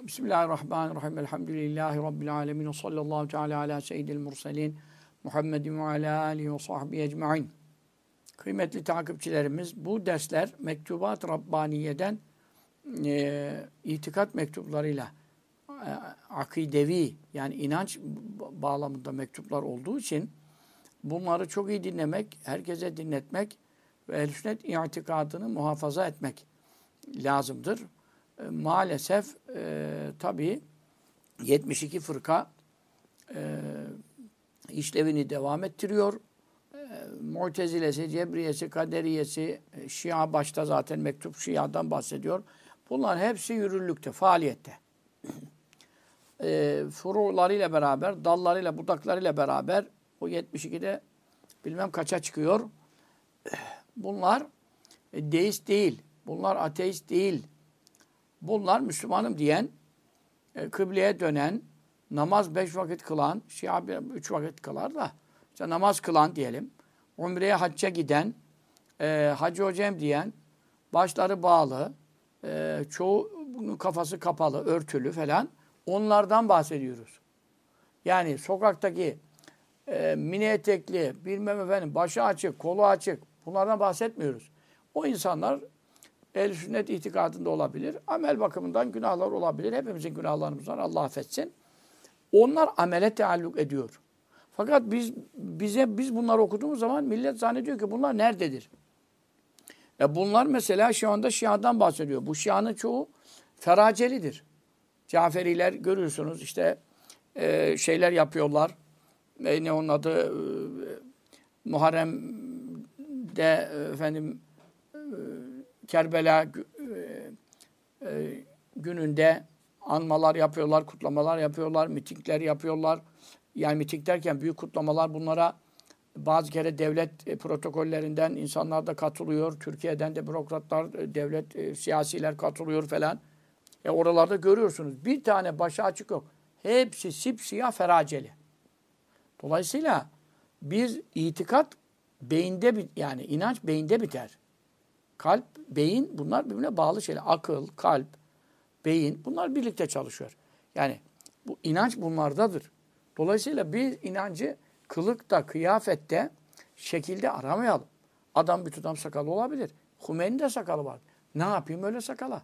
Bismillahirrahmanirrahim. Elhamdülillahi Rabbil alemin. Ve sallallahu teala ala seyyidil murselin. Muhammedin ve ala alihi ve sahbihi ecma'in. Kıymetli takipçilerimiz, bu dersler Mektubat Rabbaniye'den itikat mektuplarıyla akidevi, yani inanç bağlamında mektuplar olduğu için bunları çok iyi dinlemek, herkese dinletmek ve ehl-i sünnet itikadını muhafaza etmek lazımdır. Maalesef tabii 72 fırka işlevini devam ettiriyor. Mu'tezilesi, Cebriyesi, Kaderiyesi, Şia başta zaten mektup Şia'dan bahsediyor. Bunların hepsi yürürlükte, faaliyette. Furularıyla beraber, dallarıyla, budaklarıyla beraber o 72'de bilmem kaça çıkıyor. Bunlar deist değil, bunlar ateist değil. Bunlar Müslümanım diyen, kıbleye dönen, namaz 5 vakit kılan, Şia 3 vakit kılar da, işte namaz kılan diyelim, umreye hacca giden, hacı hocam diyen, başları bağlı, çoğunun kafası kapalı, örtülü falan, onlardan bahsediyoruz. Yani sokaktaki mini etekli, bilmem efendim, başı açık, kolu açık, bunlardan bahsetmiyoruz. O insanlar ehl-i sünnet itikadında olabilir. Amel bakımından günahlar olabilir. Hepimizin günahlarımız var. Allah affetsin. Onlar amele taalluk ediyor. Fakat biz bunları okuduğumuz zaman millet zannediyor ki bunlar nerededir? Bunlar mesela şu anda Şia'dan bahsediyor. Bu Şia'nın çoğu feracelidir. Caferiler görüyorsunuz işte şeyler yapıyorlar. Ne onun adı? Muharrem'de efendim Kerbela gününde anmalar yapıyorlar, kutlamalar yapıyorlar, mitingler yapıyorlar. Yani miting derken büyük kutlamalar, bunlara bazı kere devlet protokollerinden insanlar da katılıyor. Türkiye'den de bürokratlar, devlet siyasiler katılıyor falan. Oralarda görüyorsunuz. Bir tane başı açık yok. Hepsi sipsiyah feraceli. Dolayısıyla biz itikat beyinde, yani inanç beyinde biter. Kalp, beyin, bunlar birbirine bağlı şeyler. Akıl, kalp, beyin, bunlar birlikte çalışıyor. Yani bu inanç bunlardadır. Dolayısıyla biz inancı kılıkta, kıyafette, şekilde aramayalım. Adam bir tutam sakalı olabilir. Hümeyni'nin de sakalı var. Ne yapayım öyle sakala?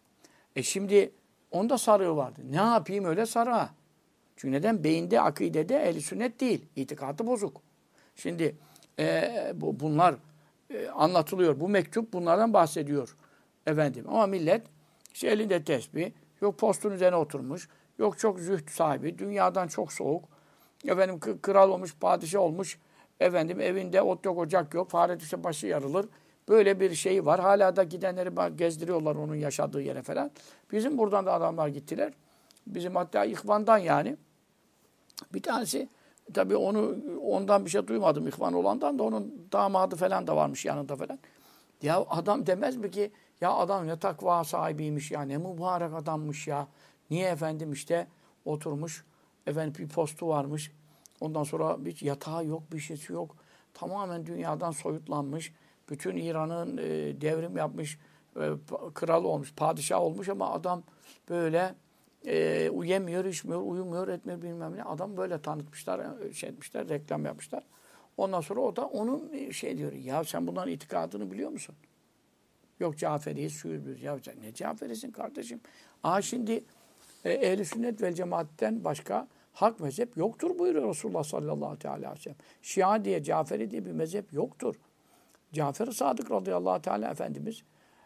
Şimdi onda sarığı vardı. Ne yapayım öyle sarığa? Çünkü neden? Beyinde, akidede ehl-i sünnet değil. İtikadı bozuk. Şimdi bunlar anlatılıyor. Bu mektup bunlardan bahsediyor. Efendim. Ama millet işte elinde tesbih, yok postun üzerine oturmuş, yok çok zühd sahibi, dünyadan çok soğuk, efendim kral olmuş, padişah olmuş, efendim evinde ot yok, ocak yok, fare düşse başı yarılır. Böyle bir şey var. Hala da gidenleri gezdiriyorlar onun yaşadığı yere falan. Bizim buradan da adamlar gittiler. Bizim hatta İhvan'dan yani. Bir tanesi, tabii ondan bir şey duymadım İhvan olandan da, onun damadı falan da varmış yanında falan. Ya adam demez mi ki ya adam ne takva sahibiymiş ya, ne mübarek adammış ya. Niye efendim işte oturmuş, efendim bir postu varmış. Ondan sonra bir yatağı yok, bir şeysi yok. Tamamen dünyadan soyutlanmış. Bütün İran'ın devrim yapmış, kral olmuş, padişah olmuş ama adam böyle yemiyor, içmiyor, uyumuyor, etmiyor bilmem ne. Adam böyle tanıtmışlar, şey etmişler, reklam yapmışlar. Ondan sonra o da onun şey diyor, ya sen bunların itikadını biliyor musun? Yok Caferiyiz, şuyuz. Ya sen ne Caferisin kardeşim? Şimdi ehl-i sünnet vel cemaatten başka hak mezhep yoktur buyuruyor Resulullah sallallahu aleyhi ve sellem. Şia diye, Caferi diye bir mezhep yoktur. Cafer-i Sadık radıyallahu teala Efendimiz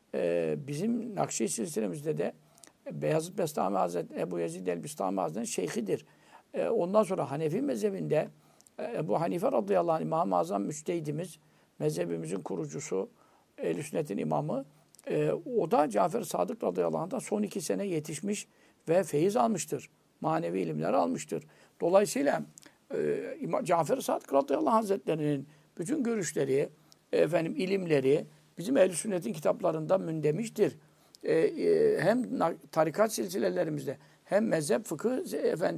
bizim Nakşi silsilemizde de Beyazıt Bestami Hazretleri, Ebu Yezid el-Bistami Hazretleri'nin şeyhidir. Ondan sonra Hanefi mezhebinde Ebu Hanife radıyallahu anh, İmam-ı Azam müçtehidimiz, mezhebimizin kurucusu, Ehl-i Sünnet'in imamı, o da Cafer-i Sadık radıyallahu anh'tan son 2 sene yetişmiş ve feyiz almıştır. Manevi ilimler almıştır. Dolayısıyla Cafer-i Sadık radıyallahu anh Hazretleri'nin bütün görüşleri, efendim ilimleri bizim Ehl-i Sünnet'in kitaplarında mündemiştir. Hem tarikat silsilelerimizde hem mezhep fıkıh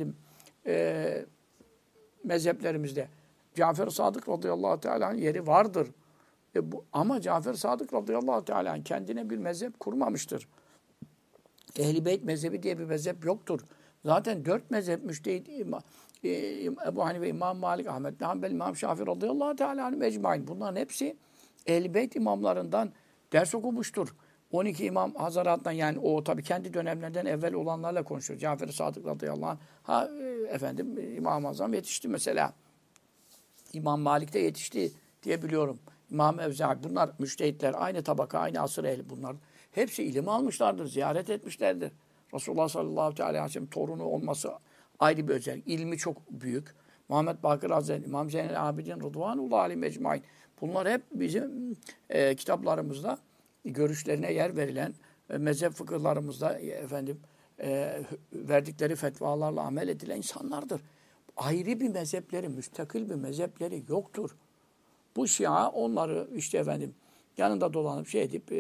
mezheplerimizde Cafer-i Sadık radıyallahu teala yeri vardır. Ama Cafer-i Sadık radıyallahu teala kendine bir mezhep kurmamıştır. Ehl-i Beyt mezhebi diye bir mezhep yoktur. Zaten 4 mezhep müştehid Ebu Hanife, İmam Malik, Ahmed bin Hanbel, İmam Şafii radıyallahu teala anhum ecmaîn. Bunların hepsi Ehl-i Beyt imamlarından ders okumuştur. 12 imam Hazarat'tan, yani o tabii kendi dönemlerden evvel olanlarla konuşuyor. Cafer-i Sadık radıyallahu anh. Efendim İmam-ı Azam yetişti mesela. İmam Malik de yetişti diye biliyorum. İmam Evza'i, bunlar müştehitler, aynı tabaka, aynı asır ehli bunlar. Hepsi ilim almışlardır, ziyaret etmişlerdir. Resulullah sallallahu aleyhi ve sellem torunu olması ayrı bir özellik. İlmi çok büyük. Muhammed Bakır Hazretleri, İmam Zeynel Abidin, Rıdvanullah aleyhi mecmaîn. Bunlar hep bizim kitaplarımızda görüşlerine yer verilen, mezhep fıkıhlarımızda verdikleri fetvalarla amel edilen insanlardır. Ayrı bir mezhepleri, müstakil bir mezhepleri yoktur. Bu Şia onları yanında dolanıp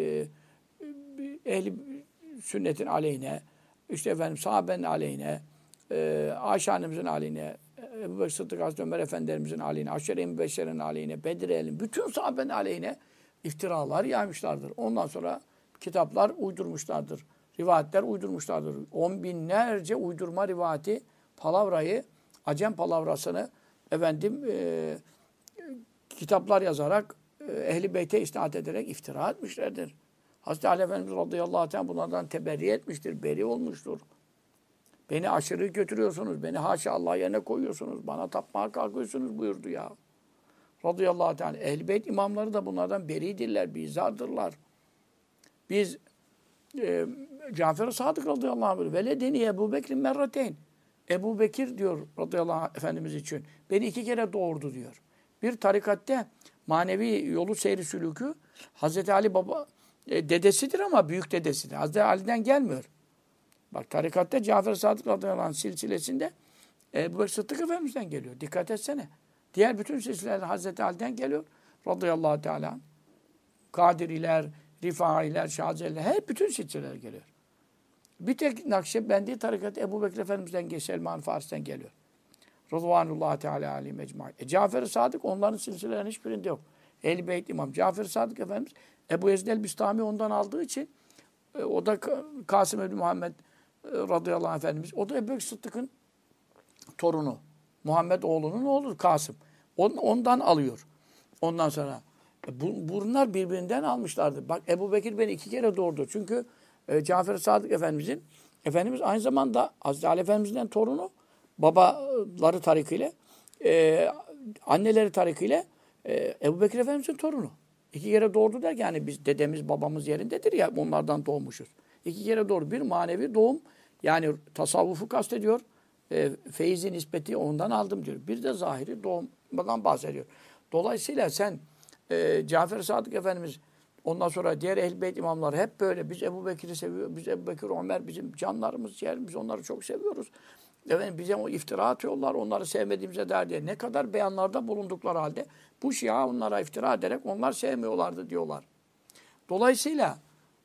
ehli sünnetin aleyhine, sahabenin aleyhine, Ayşe annemizin aleyhine, Ebu Bekir Sıddık Hazreti Ömer Efendilerimizin aleyhine, Aşere-i Mübeşşere'nin aleyhine, Bedir ehlinin, bütün sahabenin aleyhine iftiralar yaymışlardır. Ondan sonra kitaplar uydurmuşlardır. Rivayetler uydurmuşlardır. 10 binlerce uydurma rivayeti, palavrayı, Acem palavrasını kitaplar yazarak Ehl-i Beyt'e isnat ederek iftira etmişlerdir. Hazreti Ali Efendimiz radıyallahu anh bunlardan teberri etmiştir, beri olmuştur. Beni aşırı götürüyorsunuz, beni haşa Allah yerine koyuyorsunuz, bana tapmaya kalkıyorsunuz buyurdu ya. Radıyallahu anh. Ehl-i Beyt imamları da bunlardan beridirler, bizardırlar. Biz Cafer-i Sadık radıyallahu anh veledeni Ebu Bekir'in merrateyn. Ebu Bekir diyor radıyallahu anh Efendimiz için, beni 2 kere doğurdu diyor. Bir tarikatte manevi yolu seyri sülükü Hazreti Ali baba dedesidir ama büyük dedesidir. Hazreti Ali'den gelmiyor. Bak tarikatte Cafer-i Sadık radıyallahu anh silsilesinde Ebu Bekir Sıddık Efendimiz'den geliyor. Dikkat etsene. Diğer bütün silsileler Hazreti Ali'den geliyor. Radıyallahu teala. Kadiriler, Rifailer, Şazeliler, hep bütün silsileler geliyor. Bir tek Nakşibendi tarikatı Ebu Bekir Efendimiz'den geliyor. Selman Faris'ten geliyor. Rıdvanullah Teala aleyhi mecmaîn. Cafer-i Sadık onların silsilelerinin hiçbirinde yok. Ehl-i Beyt İmam. Cafer-i Sadık Efendimiz Ebu Yezid el-Bistami ondan aldığı için o da Kasım Ebni Muhammed radıyallahu anh Efendimiz. O da Ebu Bekir Sıddık'ın torunu. Muhammed oğlunun oğlu Kasım. Ondan alıyor. Ondan sonra bunlar birbirinden almışlardı. Bak Ebu Bekir beni 2 kere doğurdu. Çünkü Cafer-i Sadık Efendimiz aynı zamanda Hazreti Ali Efendimiz'den torunu, babaları tarikiyle, anneleri tarikiyle Ebu Bekir Efendimiz'in torunu. 2 kere doğurdu derken yani biz dedemiz babamız yerindedir ya, onlardan doğmuşuz. 2 kere doğru. Bir manevi doğum, yani tasavvufu kastediyor. Feyzi nispeti ondan aldım diyor. Bir de zahiri doğumdan bahsediyor. Dolayısıyla sen Cafer-i Sadık Efendimiz, ondan sonra diğer Ehl-i Beyt imamları hep böyle. Biz Ebu Bekir'i seviyoruz. Biz Ebu Bekir, Ömer bizim canlarımız, ciğerimiz. Biz onları çok seviyoruz. Bize o iftira atıyorlar. Onları sevmediğimize der diye. Ne kadar beyanlarda bulundukları halde bu Şia onlara iftira ederek onlar sevmiyorlardı diyorlar. Dolayısıyla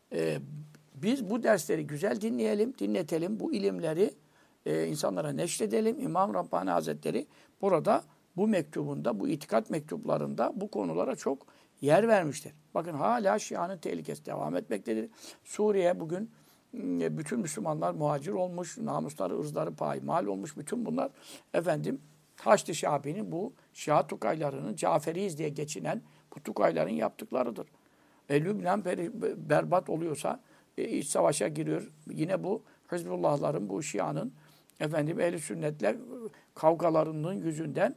biz bu dersleri güzel dinleyelim, dinletelim. Bu ilimleri insanlara neşredelim. İmam Rabbani Hazretleri burada bu mektubunda, bu itikat mektuplarında bu konulara çok yer vermiştir. Bakın hala Şia'nın tehlikesi devam etmektedir. Suriye bugün bütün Müslümanlar muhacir olmuş, namusları, ırzları payimal olmuş. Bütün bunlar Haçlı Şabi'nin bu Şia tukaylarının, Caferiyiz diye geçinen bu tukayların yaptıklarıdır. Lübnan berbat oluyorsa iç savaşa giriyor. Yine bu Hizbullahların, bu Şia'nın Ehl-i Sünnet'le kavgalarının yüzünden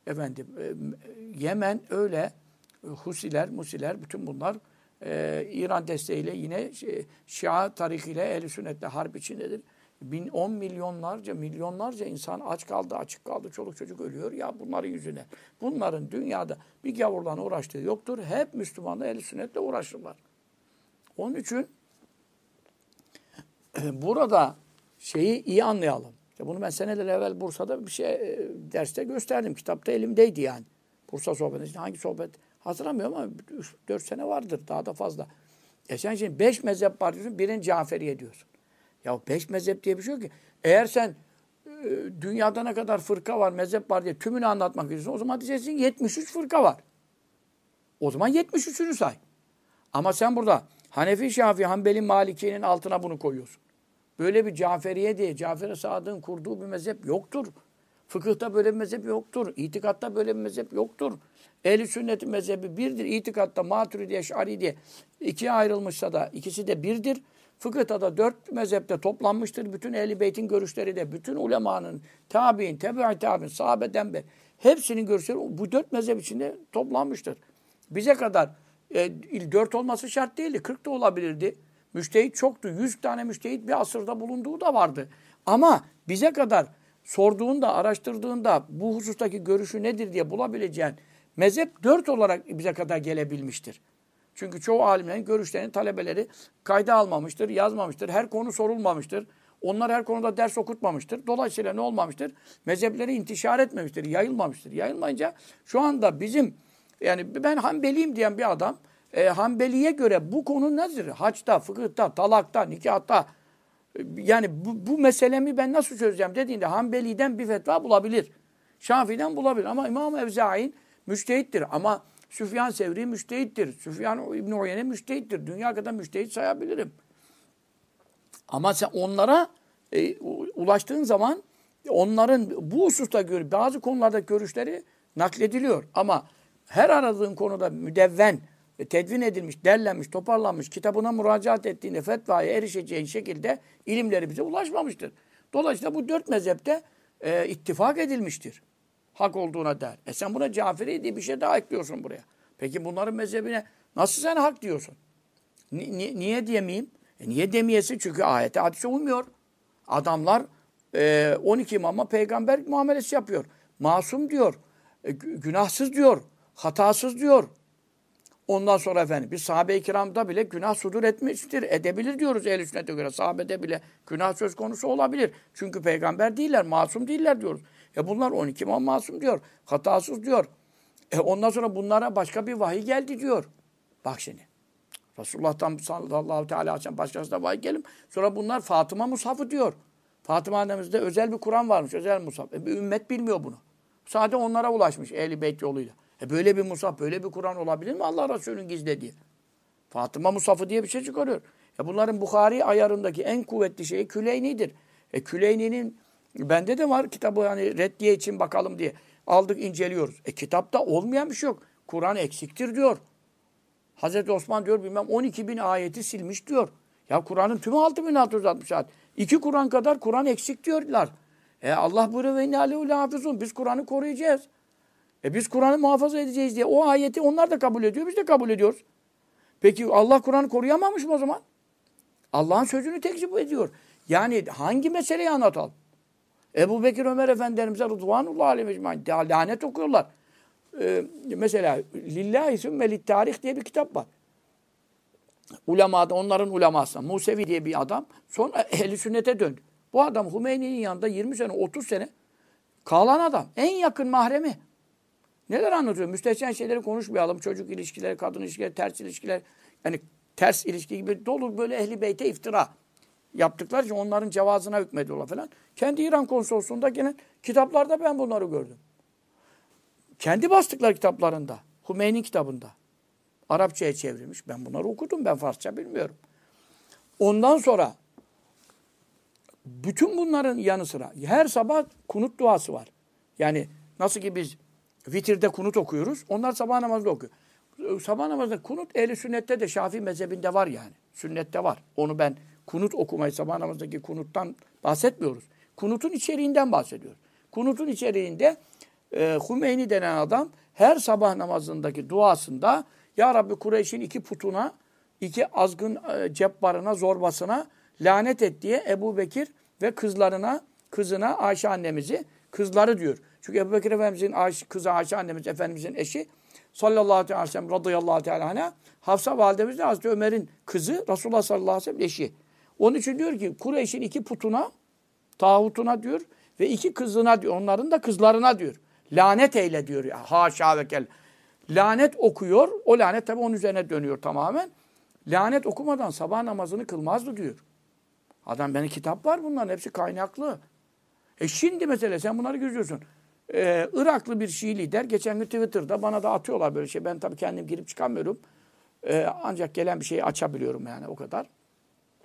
Yemen öyle Husiler, Musiler bütün bunlar İran desteğiyle yine Şia tarikiyle Ehl-i Sünnet'le harp içindedir. 10 milyonlarca insan aç kaldı, açık kaldı, çoluk çocuk ölüyor ya bunların yüzüne. Bunların dünyada bir gavurla uğraştığı yoktur. Hep Müslümanlar Ehl-i Sünnet'le uğraşırlar. Onun için burada şeyi iyi anlayalım. İşte bunu ben seneler evvel Bursa'da bir derste gösterdim. Kitapta elimdeydi yani. Bursa sohbeti. Hangi sohbet hatırlamıyorum ama 4 sene vardır. Daha da fazla. Sen şimdi 5 mezhep var diyorsun. Birini Caferiye diyorsun. Ya 5 mezhep diye bir şey yok ki. Eğer sen dünyada ne kadar fırka var, mezhep var diye tümünü anlatmak istiyorsun. O zaman diyeceksin 73 fırka var. O zaman 73'ünü say. Ama sen burada Hanefi, Şafii, Hanbeli, Maliki'nin altına bunu koyuyorsun. böyle bir Caferiye diye, Cafer-i Sadık'ın kurduğu bir mezhep yoktur. Fıkıhta böyle bir mezhep yoktur. İtikatta böyle bir mezhep yoktur. Ehl-i sünnetin mezhebi birdir. İtikatta Maturidi, Eş'ari diye ikiye ayrılmışsa da ikisi de birdir. Fıkıhta da 4 mezhepte toplanmıştır. Bütün Ehl-i Beyt'in görüşleri de, bütün ulemanın, tabi'in, tebe-i tabi'in, sahabeden beri hepsinin görüşleri bu 4 mezhep içinde toplanmıştır. Bize kadar 4 olması şart değildi. 40 da olabilirdi. Müştehit çoktu. 100 tane müştehit bir asırda bulunduğu da vardı. Ama bize kadar sorduğunda, araştırdığında bu husustaki görüşü nedir diye bulabileceğin mezhep 4 olarak bize kadar gelebilmiştir. Çünkü çoğu alimlerin görüşlerini talebeleri kayda almamıştır, yazmamıştır. Her konu sorulmamıştır. Onlar her konuda ders okutmamıştır. Dolayısıyla ne olmamıştır? Mezhepleri intişar etmemiştir, yayılmamıştır. Yayılmayınca şu anda bizim, yani ben Hanbeliyim diyen bir adam, Hanbeli'ye göre bu konu nedir? Haçta, fıkıhta, talakta, nikahta, yani bu meselemi ben nasıl çözeceğim dediğinde Hanbeli'den bir fetva bulabilir. Şafii'den bulabilir. Ama İmam Evzai müştehittir. Ama Süfyan Sevri müştehittir. Süfyan İbn Uyeyne müştehittir. Dünya kadar müştehit sayabilirim. Ama sen onlara ulaştığın zaman onların bu hususta göre bazı konularda görüşleri naklediliyor. Ama her aradığın konuda müdevven, tedvin edilmiş, derlenmiş, toparlanmış, kitabına müracaat ettiğinde fetvaya erişeceğin şekilde ilimleri bize ulaşmamıştır. Dolayısıyla bu 4 mezhepte ittifak edilmiştir. Hak olduğuna der. Sen buna Caferi diye bir şey daha ekliyorsun buraya. Peki bunların mezhebine nasıl sen hak diyorsun? Niye diyemeyeyim? Niye demeyesin? Çünkü ayete hadise uymuyor. Adamlar 12 imama peygamber muamelesi yapıyor. Masum diyor. Günahsız diyor. Hatasız diyor. Ondan sonra efendim biz sahabe-i kiramda bile günah sudur etmiştir. Edebilir diyoruz ehl-i sünnete göre. Sahabede bile günah söz konusu olabilir. Çünkü peygamber değiller, masum değiller diyoruz. Bunlar 12 imam masum diyor. Hatasız diyor. Ondan sonra bunlara başka bir vahiy geldi diyor. Bak şimdi. Resulullah'tan sallallahu teala aleyhi ve sellem başkasına vahiy gelim. Sonra bunlar Fatıma Mushaf'ı diyor. Fatıma annemizde özel bir Kur'an varmış. Özel Mushaf. Bir ümmet bilmiyor bunu. Sadece onlara ulaşmış Ehl-i Beyt yoluyla. Böyle bir Mushaf, böyle bir Kur'an olabilir mi Allah Resulü'nün gizlediği? Fatıma Mushaf'ı diye bir şey çıkarıyor. Bunların Bukhari ayarındaki en kuvvetli şeyi Küleyni'dir. Küleyni'nin bende de var kitabı, hani reddiye için bakalım diye. Aldık, inceliyoruz. Kitapta olmayan bir şey yok. Kur'an eksiktir diyor. Hazreti Osman diyor bilmem 12 bin ayeti silmiş diyor. Ya Kur'an'ın tümü 6660 ayet. 2 Kur'an kadar Kur'an eksik diyorlar. Allah buyuruyor ve inne aleyhü hafizun. Biz Kur'an'ı koruyacağız. Biz Kur'an'ı muhafaza edeceğiz diye o ayeti onlar da kabul ediyor. Biz de kabul ediyoruz. Peki Allah Kur'an'ı koruyamamış mı o zaman? Allah'ın sözünü tekzip ediyor. Yani hangi meseleyi anlatalım? Ebu Bekir Ömer Efendilerimize Rıdvanullah aleyhi mecmaîn lanet okuyorlar. Mesela Lillahi Sümme Tarih diye bir kitap var. Ulemada, onların ulemasına Musevi diye bir adam sonra Ehl-i Sünnet'e döndü. Bu adam Hümeyni'nin yanında 20 sene, 30 sene kalan adam. En yakın mahremi. Neler anlatıyor? Müstehcen şeyleri konuşmayalım. Çocuk ilişkileri, kadın ilişkileri, ters ilişkiler. Yani ters ilişki gibi dolu böyle Ehl-i Beyt'e iftira yaptıkları için onların cevazına hükmediyorlar falan. Kendi İran konsolosluğunda gelen kitaplarda ben bunları gördüm. Kendi bastıkları kitaplarında. Hümeyni kitabında. Arapçaya çevrilmiş. Ben bunları okudum. Ben Farsça bilmiyorum. Ondan sonra bütün bunların yanı sıra her sabah kunut duası var. Yani nasıl ki biz vitirde kunut okuyoruz. Onlar sabah namazında okuyor. Sabah namazında kunut ehl-i sünnette de Şafii mezhebinde var yani. Sünnette var. Onu ben kunut okumayı, sabah namazındaki kunuttan bahsetmiyoruz. Kunutun içeriğinden bahsediyoruz. Kunutun içeriğinde Hümeyni denen adam her sabah namazındaki duasında Ya Rabbi Kureyş'in 2 putuna, 2 azgın cebbarına, zorbasına lanet et diye Ebu Bekir ve kızına Ayşe annemizi, kızları diyor. Çünkü Ebu Bekir Efendimiz'in kızı Ayşe annemiz, Efendimiz'in eşi sallallahu aleyhi ve sellem radıyallahu teala anha, Hafsa validemiz de Hazreti Ömer'in kızı, Resulullah sallallahu aleyhi ve sellem eşi. Onun için diyor ki Kureyş'in 2 putuna, tağutuna diyor ve 2 kızına diyor, onların da kızlarına diyor. Lanet eyle diyor. Haşa ve kel. Lanet okuyor. O lanet tabi onun üzerine dönüyor tamamen. Lanet okumadan sabah namazını kılmazdı diyor. Adam benim kitap var bunların hepsi kaynaklı. Şimdi mesela sen bunları görüyorsun. Iraklı bir Şii lider geçen gün Twitter'da bana da atıyorlar böyle şey. Ben tabii kendim girip çıkamıyorum. Ancak gelen bir şeyi açabiliyorum yani o kadar.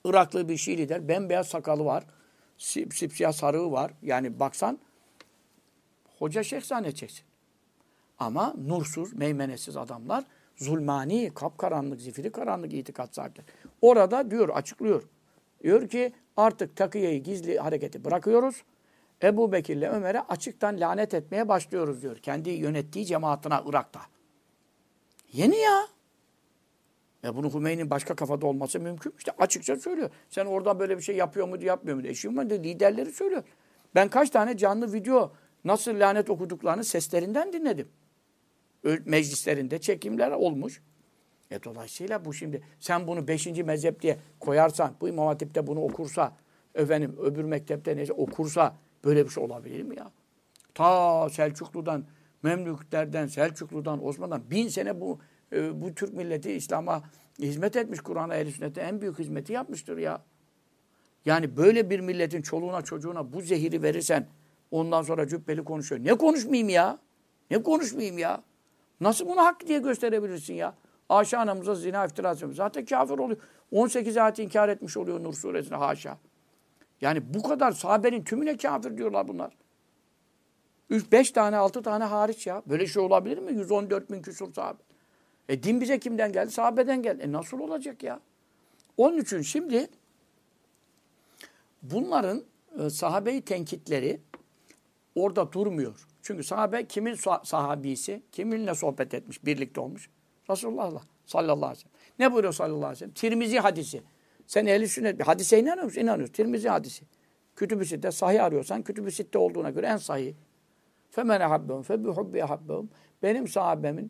Iraklı bir Şii lider. Bembeyaz sakalı var. Sipsiyah sarığı var. Yani baksan hoca şeyh zannedeceksin. Ama nursuz, meymenesiz adamlar zulmani, kapkaranlık, zifiri karanlık itikat sahipleri. Orada diyor, açıklıyor. Diyor ki artık takiyeyi, gizli hareketi bırakıyoruz. Ebu Bekir'le Ömer'e açıktan lanet etmeye başlıyoruz diyor. Kendi yönettiği cemaatine Irak'ta. Yeni ya. Bunu Hümeyni'nin başka kafada olması mümkün. İşte açıkça söylüyor. Sen orada böyle bir şey yapıyor muydu, yapmıyor muydu? Eşim var, liderleri söylüyor. Ben kaç tane canlı video nasıl lanet okuduklarını seslerinden dinledim. Meclislerinde çekimler olmuş. Dolayısıyla bu şimdi sen bunu 5. mezhep diye koyarsan, bu İmam Hatip'te bunu okursa, efendim öbür mektepte neyse okursa böyle bir şey olabilir mi ya? Ta Selçuklu'dan, Memlüklerden, Selçuklu'dan, Osmanlı'dan 1000 sene bu Türk milleti İslam'a hizmet etmiş. Kur'an'a, ehl-i sünnete en büyük hizmeti yapmıştır ya. Yani böyle bir milletin çoluğuna çocuğuna bu zehiri verirsen ondan sonra cübbeli konuşuyor. Ne konuşmayayım ya? Ne konuşmayayım ya? Nasıl bunu hak diye gösterebilirsin ya? Ayşe anamıza zina iftirası yapıyor. Zaten kafir oluyor. 18 ayet inkar etmiş oluyor Nur suresine haşa. Yani bu kadar sahabenin tümüne kafir diyorlar bunlar. 5 tane 6 tane hariç ya. Böyle şey olabilir mi? 114 bin küsur sahabe. Din bize kimden geldi? Sahabeden geldi. Nasıl olacak ya? Onun için şimdi bunların sahabeyi tenkitleri orada durmuyor. Çünkü sahabe kimin sahabisi? Kiminle sohbet etmiş, birlikte olmuş? Resulullah sallallahu aleyhi ve sellem. Ne buyuruyor sallallahu aleyhi ve sellem? Tirmizi hadisi. Sen ehl-i sünnet bir hadise inanıyor musun? İnanıyorsun. Tirmizi hadisi. Kütüb-i Sitte sahih arıyorsan Kütüb-i Sitte olduğuna göre en sahih. فَمَنْ اَحَبَّهُمْ فَبِحُبِّ اَحَبَّهُمْ Benim sahabemin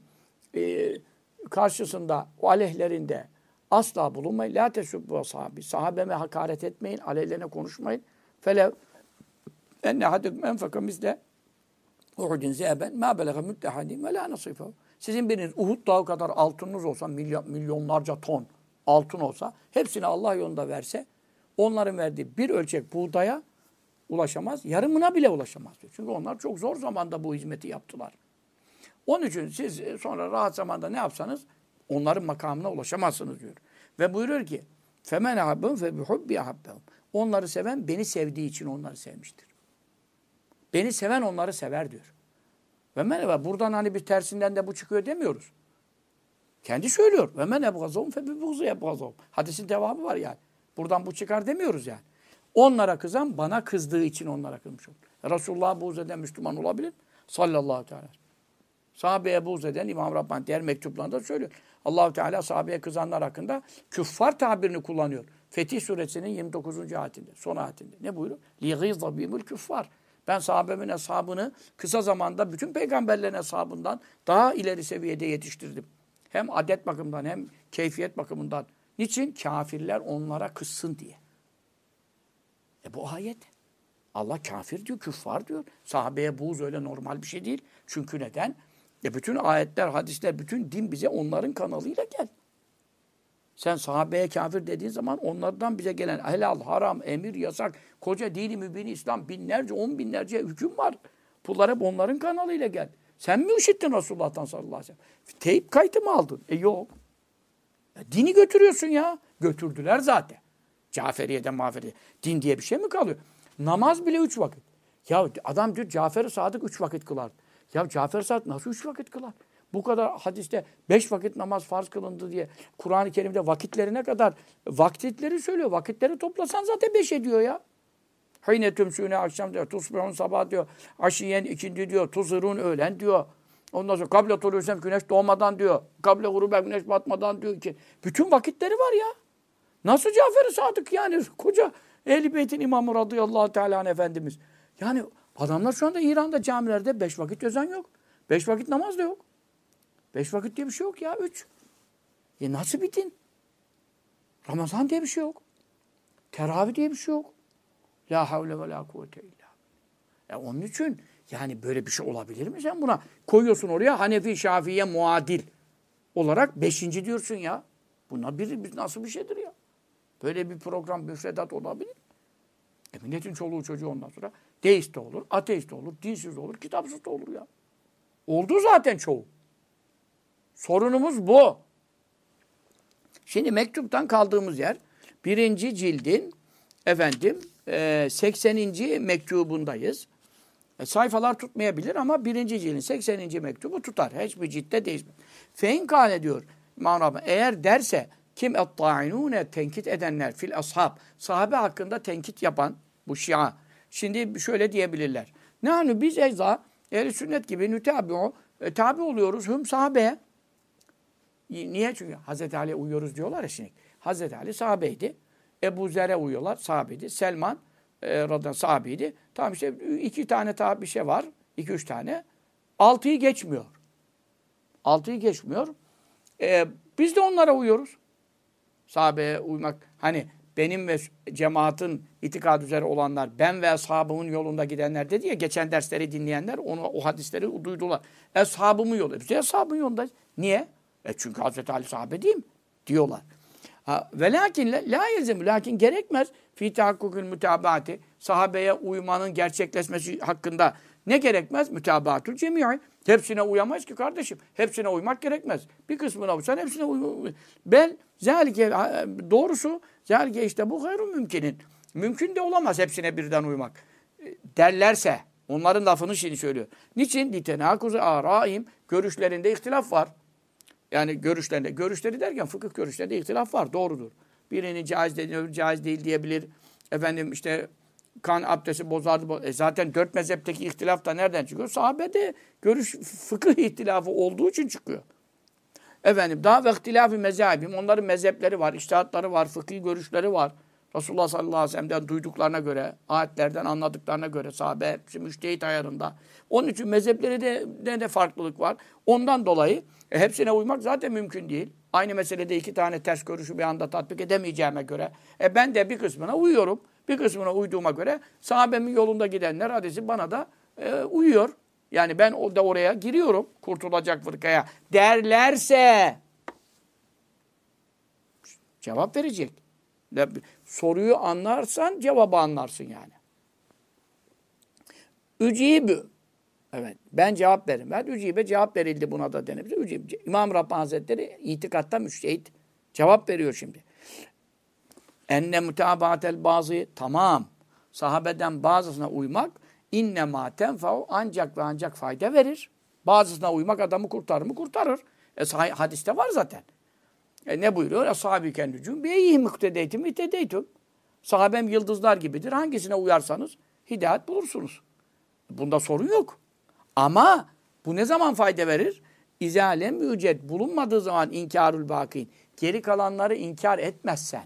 karşısında, o aleyhlerinde asla bulunmayın. لَا تَسُبُّ sahabi. Sahabeme hakaret etmeyin, aleyhlerine konuşmayın. فَلَوْ اَنَّ حَدُكُمْ اَنْفَكَ مِزْلَ Uhud'un zehben ma belâhe müttehadîm ve lâ nasîfehu. Sizin biriniz Uhud dağı kadar altınınız olsa, milyonlarca ton altın olsa, hepsini Allah yolunda verse, onların verdiği bir ölçek buğdaya ulaşamaz, yarımına bile ulaşamaz diyor. Çünkü onlar çok zor zamanda bu hizmeti yaptılar. Onun için siz sonra rahat zamanda ne yapsanız, onların makamına ulaşamazsınız diyor. Ve buyuruyor ki, فَمَنْ اَحَبَّهُمْ فَبِحُبِّ اَحَبَّهُمْ Onları seven, beni sevdiği için onları sevmiştir. Beni seven onları sever diyor. Ve men buradan hani bir tersinden de bu çıkıyor demiyoruz. Kendi söylüyor. Ve men ebgazahum fe bi buğzu ebgazahum. Hadisin devamı var yani. Buradan bu çıkar demiyoruz yani. Onlara kızan bana kızdığı için onlara kızmış olur. Resulullah'a buğz eden Müslüman olabilir. Sallallahu aleyhi ve sellem. Sahabeye buğz eden İmam Rabbani diğer mektuplarında söylüyor. Allah-u Teala sahabeye kızanlar hakkında küffar tabirini kullanıyor. Fetih suresinin 29. ayetinde, son ayetinde. Ne buyuruyor? لِغِيظَ بِهِمُ الْكُفَّارِ Ben sahabemin eshabını kısa zamanda bütün peygamberlerin eshabından daha ileri seviyede yetiştirdim. Hem adet bakımından hem keyfiyet bakımından. Niçin? Kafirler onlara kızsın diye. Bu ayet. Allah kafir diyor, küffar diyor. Sahabeye buğz öyle normal bir şey değil. Çünkü neden? Bütün ayetler, hadisler, bütün din bize onların kanalıyla gel. Sen sahabeye kafir dediğin zaman onlardan bize gelen helal, haram, emir, yasak, koca dini mübini İslam binlerce, 10 binlerce hüküm var. Bunlar hep onların kanalıyla gel. Sen mi işittin Resulullah'tan sallallahu aleyhi ve sellem? Teyip kayıtı mı aldın? Yok. Dini götürüyorsun ya. Götürdüler zaten. Caferiye'den mağferiye. Din diye bir şey mi kalıyor? Namaz bile 3 vakit. Ya adam diyor Cafer-i Sadık 3 vakit kılar. Ya Cafer-i Sadık nasıl 3 vakit kılar? Bu kadar hadiste 5 vakit namaz farz kılındı diye Kur'an-ı Kerim'de vakitlerine kadar vakitleri söylüyor. Vakitleri toplasan zaten 5 ediyor ya. Hine tümsüne akşam diyor. Tusbihun sabah diyor. Aşiyen ikindi diyor. Tuzırun öğlen diyor. Ondan sonra kable tuluysem güneş doğmadan diyor. Kable gurube güneş batmadan diyor ki. Bütün vakitleri var ya. Nasıl Cafer-i Sadık yani? Koca Ehl-i Beyt'in imamı radıyallahu teala anh Efendimiz. Yani adamlar şu anda İran'da camilerde 5 vakit yazan yok. 5 vakit namaz da yok. 5 vakit diye bir şey yok ya. 3. Nasıl bir din? Ramazan diye bir şey yok. Teravih diye bir şey yok. La havle ve la kuvvete illa. Onun için yani böyle bir şey olabilir mi sen buna? Koyuyorsun oraya Hanefi, Şafii'ye muadil olarak 5. diyorsun ya. Buna nasıl bir şeydir ya? Böyle bir program, müfredat olabilir. Milletin çoluğu çocuğu ondan sonra deist de olur, ateist de olur, dinsiz de olur, kitapsız da olur ya. Oldu zaten çoğu. Sorunumuz bu. Şimdi mektuptan kaldığımız yer birinci cildin 80. mektubundayız. Sayfalar tutmayabilir ama birinci cildin 80. mektubu tutar. Hiçbir ciltte değişmez. Fein kâle diyor İmam Rabbani. Eğer derse kim et-ta'inûne tenkit edenler fil ashab. Sahabe hakkında tenkit yapan bu Şia. Şimdi şöyle diyebilirler. Nahnu biz eza ehl-i sünnet gibi nütabi'u tabi oluyoruz hüm sahabeye. Niye? Çünkü Hazreti Ali'ye uyuyoruz diyorlar ya şimdi. Hazreti Ali sahabeydi. Ebu Zer'e uyuyorlar sahabeydi. Selman radıyallahu sahabeydi. Tamam işte 2 tane tabi bir şey var. 2-3 tane. 6'yı geçmiyor. 6'yı geçmiyor. Biz de onlara uyuyoruz. Sahabeye uymak. Hani benim ve cemaatin itikad üzere olanlar, ben ve ashabımın yolunda gidenler dedi ya, geçen dersleri dinleyenler o hadisleri duydular. Ashabımın yolu. Biz de ashabın yolundayız. Niye? Çünkü Hazreti Ali sahabe değil mi? Diyorlar. Ve lakin la yelzemu, lakin gerekmez fi tahakkukul mütabaati, sahabeye uymanın gerçekleşmesi hakkında ne gerekmez? Mütabaatul cemi'i. Hepsine uyamayız ki kardeşim. Hepsine uymak gerekmez. Bir kısmına uysan hepsine uy. Zalike doğrusu zalike işte bu hayrun mümkinin. Mümkün de olamaz hepsine birden uymak. Derlerse onların lafını şimdi söylüyor. Niçin? Litenakuzu araim, görüşlerinde ihtilaf var. Yani görüşleri derken fıkıh görüşlerinde ihtilaf var. Doğrudur. Birinin caiz dediği öbürü caiz değil diyebilir. Efendim işte kan abdesti bozardı. Zaten 4 mezhepteki ihtilaf da nereden çıkıyor? Sahabede görüş fıkıh ihtilafı olduğu için çıkıyor. Efendim daha ve ihtilafı mezhebim. Onların mezhepleri var, içtihatları var, fıkhi görüşleri var. Resulullah sallallahu aleyhi ve sellem'den duyduklarına göre, ayetlerden anladıklarına göre sahabe hepsi müştehit ayarında. Onun için mezhepleri de farklılık var. Ondan dolayı hepsine uymak zaten mümkün değil. Aynı meselede 2 tane ters görüşü bir anda tatbik edemeyeceğime göre ben de bir kısmına uyuyorum. Bir kısmına uyduğuma göre sahabemin yolunda gidenler hadisi bana da uyuyor. Yani ben da oraya giriyorum kurtulacak fırkaya derlerse cevap verecek. Soruyu anlarsan cevabı anlarsın yani. Ücibü. Evet. Ben cevap veririm. Ben ücibe cevap verildi buna da denebilir. Ücibe. İmam Rabbani Hazretleri itikatta müştehit cevap veriyor şimdi. Enne mutabaatel bazı tamam. Sahabeden bazısına uymak innema tenfa'u ancak ve ancak fayda verir. Bazısına uymak adamı kurtarır mı? Kurtarır. Hadiste var zaten. Ne buyuruyor? Ashab-ı kendücüm beyhi muhtedeytum ihtedeytum. Sahabem yıldızlar gibidir. Hangisine uyarsanız hidayet bulursunuz. Bunda sorun yok. Ama bu ne zaman fayda verir? İzâlem müced bulunmadığı zaman inkârul bâkîn. Geri kalanları inkar etmezsen.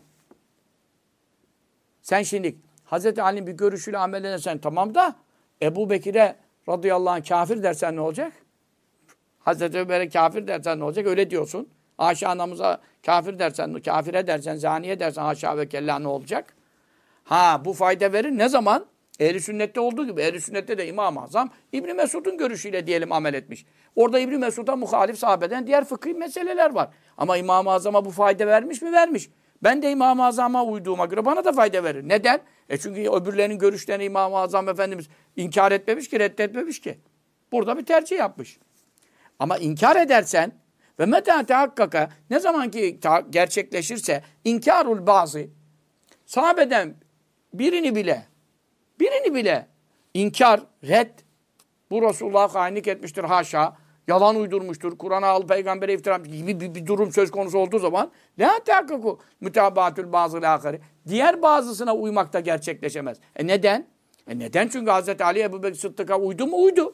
Sen şimdi Hazreti Ali'nin bir görüşüyle amel edersen tamam da Ebu Bekir'e radıyallahu anh kafir dersen ne olacak? Hazreti Ömer'e kafir dersen ne olacak? Öyle diyorsun. Ayşe anamıza kafir dersen, kafire dersen, zaniye dersen haşa ve kella ne olacak? Bu fayda verir. Ne zaman? Ehl-i sünnette olduğu gibi. Ehl-i sünnette de İmam-ı Azam İbn Mesud'un görüşüyle diyelim amel etmiş. Orada İbn Mesud'a muhalif sahabeden diğer fıkhi meseleler var. Ama İmam-ı Azam'a bu fayda vermiş mi? Vermiş. Ben de İmam-ı Azam'a uyduğuma göre bana da fayda verir. Neden? Çünkü öbürlerinin görüşlerini İmam-ı Azam Efendimiz inkar etmemiş ki, reddetmemiş ki. Burada bir tercih yapmış. Ama inkar edersen ve meta tehakkaka ne zaman ki gerçekleşirse inkarul bazı sahabeden birini bile inkar, red bu Resulullah'a hainlik etmiştir haşa, yalan uydurmuştur, Kur'an'a al peygambere iftira gibi bir durum söz konusu olduğu zaman la tehakkaku mütabaatül bazı lâkari diğer bazısına uymak da gerçekleşemez. Neden? Neden? Çünkü Hazreti Ali Ebu Bekir Sıddık'a uydu mu? Uydu.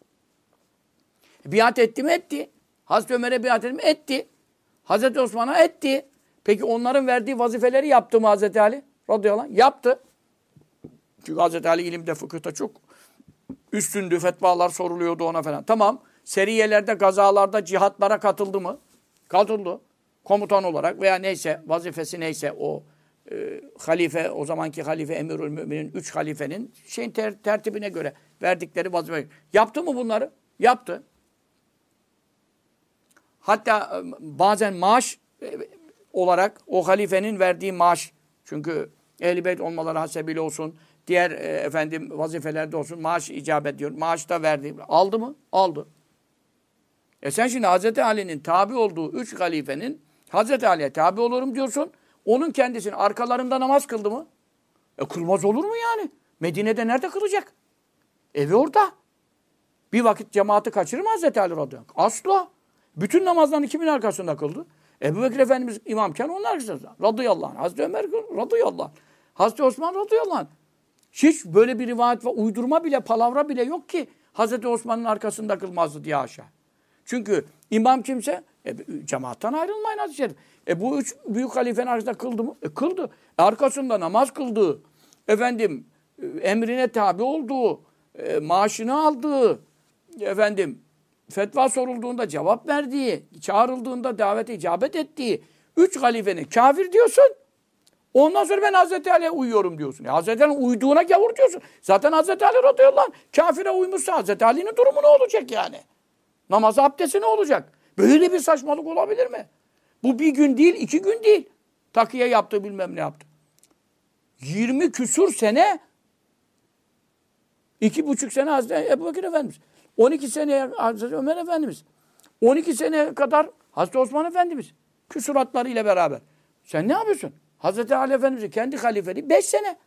Biat etti mi? Etti. Hazreti Ömer'e biat etti mi? Etti. Hazreti Osman'a etti. Peki onların verdiği vazifeleri yaptı mı Hazreti Ali? Radıyallahu anh. Yaptı. Çünkü Hazreti Ali ilimde, fıkıhta çok üstündü. Fetvalar soruluyordu ona falan. Tamam. Seriyelerde, gazalarda, cihatlara katıldı mı? Katıldı. Komutan olarak veya neyse, vazifesi neyse o halife, o zamanki halife Emirül Müminin 3 halifenin tertibine göre verdikleri vazife. Yaptı mı bunları? Yaptı. Hatta bazen maaş olarak o halifenin verdiği maaş, çünkü Ehl-i Beyt olmaları hasebiyle olsun, diğer vazifelerde olsun maaş icap ediyor. Maaş da verdi. Aldı mı? Aldı. Sen şimdi Hazreti Ali'nin tabi olduğu 3 halifenin Hazreti Ali'ye tabi olurum diyorsun. Onun kendisini arkalarında namaz kıldı mı? Kılmaz olur mu yani? Medine'de nerede kılacak? Evi orada. Bir vakit cemaati kaçırır mı Hazreti Ali radıyallahu anh? Asla. Bütün namazlarını kimin arkasında kıldı? Ebu Bekir Efendimiz imamken onun arkasında. Radıyallahu anh. Hazreti Ömer radıyallahu anh. Hazreti Osman radıyallahu anh. Hiç böyle bir rivayet ve uydurma bile, palavra bile yok ki Hazreti Osman'ın arkasında kılmazdı diye aşağı. Çünkü imam kimse cemaattan ayrılmayın hadis-i şerif. Bu üç büyük halifenin arkasında kıldı mı? Kıldı. Arkasında namaz kıldı. Efendim emrine tabi olduğu, maaşını aldığı, efendim fetva sorulduğunda cevap verdiği, çağrıldığında davete icabet ettiği üç halifenin kafir diyorsun. Ondan sonra ben Hazreti Ali'ye uyuyorum diyorsun. Hazreti Ali'nin uyduğuna gavur diyorsun. Zaten Hazreti Ali radıyallahu anh kafire uymuşsa Hazreti Ali'nin durumu ne olacak yani? Namazı abdesti ne olacak? Böyle bir saçmalık olabilir mi? Bu bir gün değil, 2 gün değil. Takiye yaptı, bilmem ne yaptı. 20 küsur sene, 2,5 sene Hazreti Ebubekir Efendimiz. 12 sene Hazreti Ömer Efendimiz. 12 seneye kadar Hazreti Osman Efendimiz. Küsuratlarıyla beraber. Sen ne yapıyorsun? Hazreti Ali Efendimiz'in kendi halifeliği 5 sene.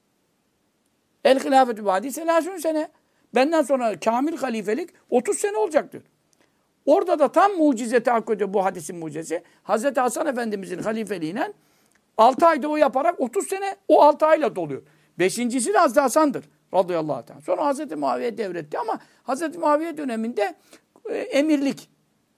El hilafetü badi selâsün sene. Benden sonra kamil halifelik 30 sene olacak diyor. Orada da tam mucize tahakkuk ediyor bu hadisin mucizesi. Hazreti Hasan Efendimiz'in halifeliğiyle 6 ayda o yaparak 30 sene o 6 ayla doluyor. 5.'si de Hazreti Hasan'dır radıyallahu anh. Sonra Hazreti Muaviye devretti ama Hazreti Muaviye döneminde emirlik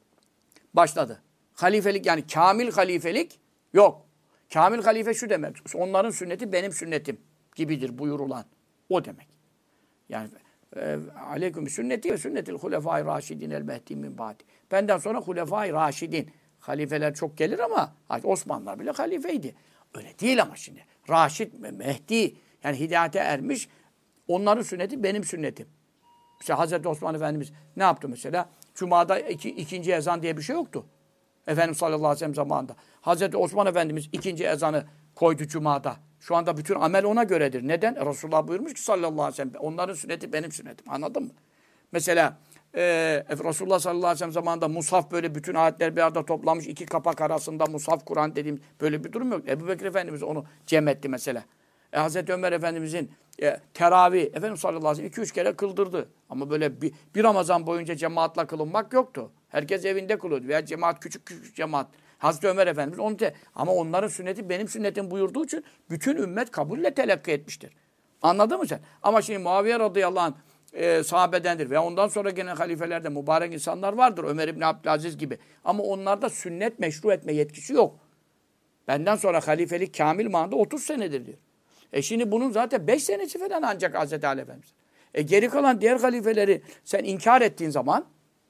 başladı. Halifelik yani kamil halifelik yok. Kamil halife şu demek. Onların sünneti benim sünnetim gibidir buyurulan. O demek. Yani aleyküm sünneti ve sünnetil hulefai raşidin el mehdi min ba'di. Benden sonra hulefai raşidin. Halifeler çok gelir ama Osmanlılar bile halifeydi. Öyle değil ama şimdi. Raşid, Mehdi yani hidayete ermiş. Onların sünneti benim sünnetim. Mesela Hazreti Osman Efendimiz ne yaptı mesela? Cuma'da ikinci ezan diye bir şey yoktu. Efendimiz sallallahu aleyhi ve sellem zamanında. Hazreti Osman Efendimiz ikinci ezanı koydu Cuma'da. Şu anda bütün amel ona göredir. Neden? Resulullah buyurmuş ki sallallahu aleyhi ve sellem onların sünneti benim sünnetim. Anladın mı? Mesela Resulullah sallallahu aleyhi ve sellem zamanında mushaf böyle bütün ayetler bir arada toplamış. 2 kapak arasında mushaf Kur'an dediğim böyle bir durum yok. Ebu Bekir Efendimiz onu cem etti mesela. Hazreti Ömer Efendimizin teravih Efendimiz sallallahu aleyhi ve sellem 2-3 kere kıldırdı. Ama böyle bir Ramazan boyunca cemaatla kılınmak yoktu. Herkes evinde kılıyordu. Veya cemaat küçük cemaat. Hazreti Ömer Efendimiz onu ama onların sünneti benim sünnetim buyurduğu için bütün ümmet kabulle telakki etmiştir. Anladın mı sen? Ama şimdi Muaviye radıyallahu anh sahabedendir ve ondan sonra gelen halifelerde mübarek insanlar vardır. Ömer İbni Abdülaziz gibi. Ama onlarda sünnet meşru etme yetkisi yok. Benden sonra halifelik kamil manada 30 senedir diyor. Şimdi bunun zaten 5 senesi falan ancak Hazreti Ali Efendimiz. Geri kalan diğer halifeleri sen inkar ettiğin zaman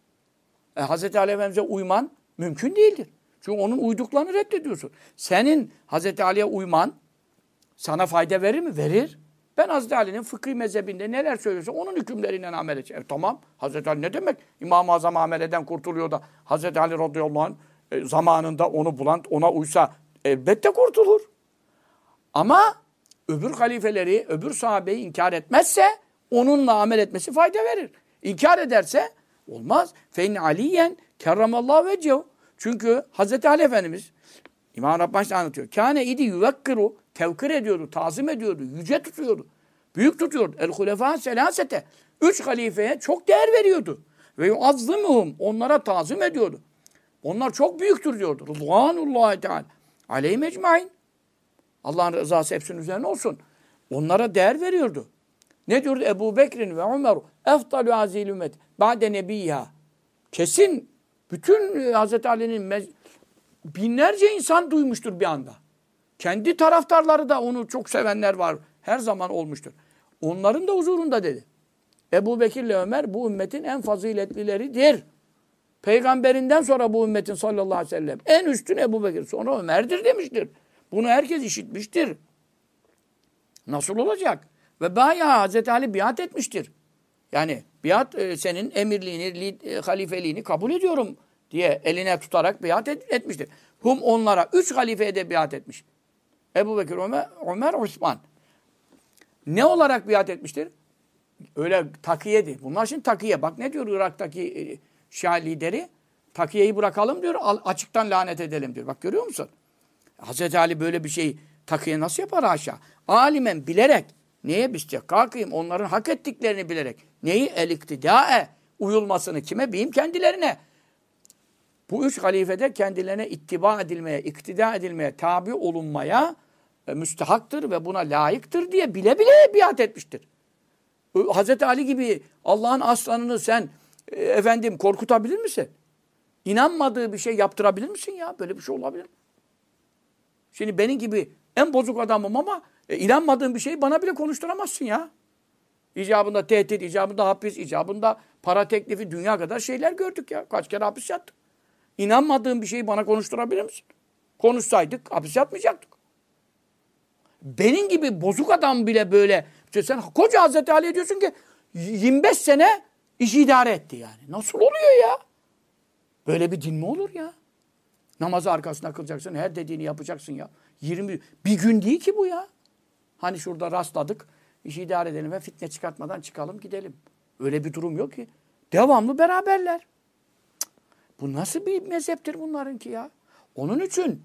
Hazreti Ali Efendimiz'e uyman mümkün değildir. Çünkü onun uyduklarını reddediyorsun. Senin Hazreti Ali'ye uyman sana fayda verir mi? Verir. Ben Hazreti Ali'nin fıkhi mezhebinde neler söylüyorsa onun hükümleriyle amel edeceğim. Tamam. Hazreti Ali ne demek? İmam-ı Azam amel eden kurtuluyor da Hazreti Ali radıyallahu anh zamanında onu bulan ona uysa elbette kurtulur. Ama öbür halifeleri, öbür sahabeyi inkar etmezse onunla amel etmesi fayda verir. İnkar ederse olmaz. Fein aliyen kerramallahu vecehu. Çünkü Hazreti Ali Efendimiz İmam Rabbani anlatıyor. Kâne idi yuvekkiru tevkir ediyordu, tazim ediyordu, yüce tutuyordu. Büyük tutuyordu. El hulefâ selâsete. 3 halifeye çok değer veriyordu. Ve yuazzimuhum. Onlara tazim ediyordu. Onlar çok büyüktür diyordu. Rıdvanullahi teâlâ. Aleyhim ecmaîn. Allah'ın rızası hepsinin üzerine olsun. Onlara değer veriyordu. Ne diyordu? Ebu Bekir'in ve Ömer eftalü azîl ümmet ba'de nebiyyâ. Kesin bütün Hazreti Ali'nin binlerce insan duymuştur bir anda. Kendi taraftarları da onu çok sevenler var. Her zaman olmuştur. Onların da huzurunda dedi. Ebu Bekir ile Ömer bu ümmetin en faziletlileridir. Peygamberinden sonra bu ümmetin sallallahu aleyhi ve sellem en üstün Ebu Bekir sonra Ömer'dir demiştir. Bunu herkes işitmiştir. Nasıl olacak? Ve bayağı Hazreti Ali biat etmiştir. Yani biat senin emirliğini, halifeliğini kabul ediyorum diye eline tutarak biat etmiştir. Onlara 3 halifeye de biat etmiş. Ebu Bekir, Ömer, Osman. Ne olarak biat etmiştir? Öyle takiyedi. Bunlar şimdi takiye. Bak ne diyor Irak'taki Şia lideri? Takiyeyi bırakalım diyor, açıktan lanet edelim diyor. Bak görüyor musun? Hazreti Ali böyle bir şey takıya nasıl yapar haşa? Alimen bilerek. Neye kalkayım? Onların hak ettiklerini bilerek. Neyi? El-iktidae. Uyulmasını kime? Bihim kendilerine. Bu üç halifede kendilerine ittiba edilmeye, iktida edilmeye, tabi olunmaya müstehaktır ve buna layıktır diye bile bile biat etmiştir. Hazreti Ali gibi Allah'ın aslanını sen efendim korkutabilir misin? İnanmadığı bir şey yaptırabilir misin ya? Böyle bir şey olabilir mi? Şimdi benim gibi en bozuk adamım ama inanmadığım bir şeyi bana bile konuşturamazsın ya. İcabında tehdit, icabında hapis, icabında para teklifi, dünya kadar şeyler gördük ya. Kaç kere hapis yattık. İnanmadığım bir şeyi bana konuşturabilir misin? Konuşsaydık hapis yatmayacaktık. Benim gibi bozuk adam bile böyle. İşte sen koca Hazreti Ali'ye diyorsun ki 25 sene işi idare etti yani. Nasıl oluyor ya? Böyle bir din mi olur ya? Namazı arkasına kılacaksın, her dediğini yapacaksın ya. Bir gün değil ki bu ya. Hani şurada rastladık, işi idare edelim ve fitne çıkartmadan çıkalım gidelim. Öyle bir durum yok ki. Devamlı beraberler. Cık. Bu nasıl bir mezheptir bunlarınki ya? Onun için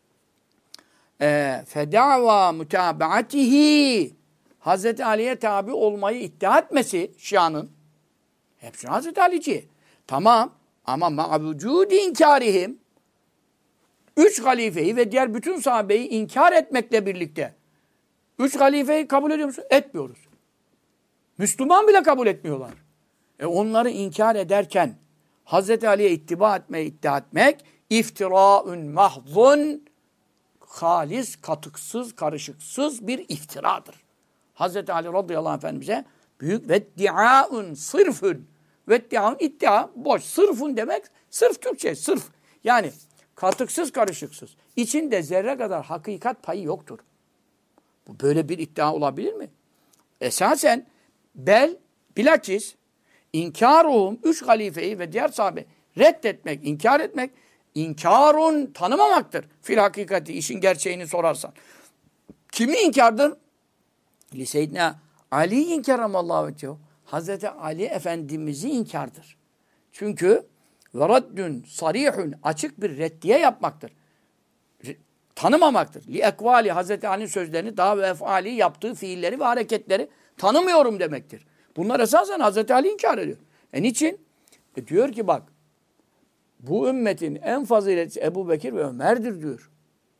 fedava mutabaatihi Hazreti Ali'ye tabi olmayı iddia etmesi Şia'nın. Hepsini Hazreti Ali'ci. Tamam ama ma'vücûd inkarihim üç halifeyi ve diğer bütün sahabeyi inkar etmekle birlikte üç halifeyi kabul ediyor musun? Etmiyoruz. Müslüman bile kabul etmiyorlar. Onları inkar ederken Hazreti Ali'ye ittiba etmeyi iddia etmek iftiraun mahzun halis, katıksız, karışıksız bir iftiradır. Hazreti Ali radıyallahu anh Efendimiz'e büyük veddiaun sırfün. Veddiaun iddia, boş. Sırfun demek, sırf Türkçe, sırf. Yani katıksız, karışıksız. İçinde zerre kadar hakikat payı yoktur. Bu böyle bir iddia olabilir mi? Esasen bilakis inkaruhum, üç halifeyi ve diğer sahabe reddetmek, inkar etmek, inkarun tanımamaktır. Fil hakikati, işin gerçeğini sorarsan. Kimi inkardır? Seyyidina Ali inkaramallahu vecehu. Hazreti Ali Efendimiz'i inkardır. Çünkü ve raddün sarihun açık bir reddiye yapmaktır. Tanımamaktır. Li ekvali Hazreti Ali'nin sözlerini daha ve efali yaptığı fiilleri ve hareketleri tanımıyorum demektir. Bunlar esasen Hazreti Ali inkar ediyor. Niçin? Diyor ki bak bu ümmetin en faziletli Ebu Bekir ve Ömer'dir diyor.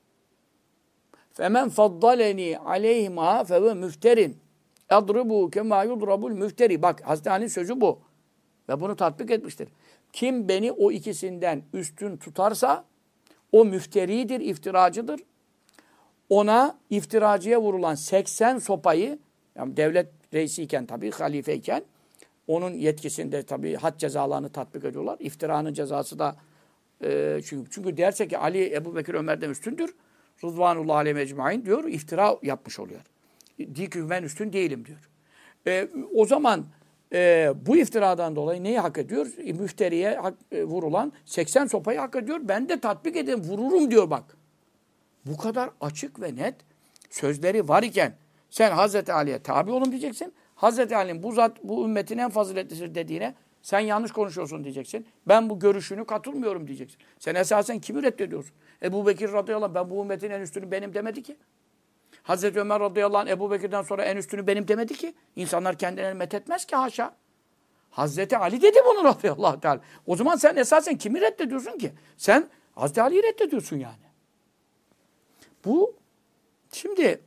Femen faddaleni aleyhima feve müfterin. Adribu kema yudrabul müfteri. Bak Hazreti Ali'nin sözü bu. Ve bunu tatbik etmiştir. Kim beni o ikisinden üstün tutarsa o müfteridir, iftiracıdır. Ona iftiracıya vurulan 80 sopayı, yani devlet reisiyken tabii, halifeyken onun yetkisinde tabii had cezalarını tatbik ediyorlar. İftiranın cezası da çünkü derse ki Ali Ebu Bekir Ömer'den üstündür. Rızvanullahi aleyhi mecmain diyor, iftira yapmış oluyor. Diyor ki ben üstün değilim diyor. O zaman bu iftiradan dolayı neyi hak ediyor? Müfteriye vurulan 80 sopayı hak ediyor. Ben de tatbik edeyim, vururum diyor bak. Bu kadar açık ve net sözleri var iken sen Hazreti Ali'ye tabi olun diyeceksin. Hazreti Ali'nin bu zat bu ümmetin en faziletlisidir dediğine sen yanlış konuşuyorsun diyeceksin. Ben bu görüşünü katılmıyorum diyeceksin. Sen esasen kimi reddediyorsun? Ebu Bekir radıyallahu anh ben bu ümmetin en üstünü benim demedi ki. Hazreti Ömer radıyallahu anh Ebu Bekir'den sonra en üstünü benim demedi ki. İnsanlar kendilerini methetmez ki haşa. Hazreti Ali dedi bunu radıyallahu teala. O zaman sen esasen kimi reddediyorsun ki? Sen Hazreti Ali'yi reddediyorsun yani. Bu şimdi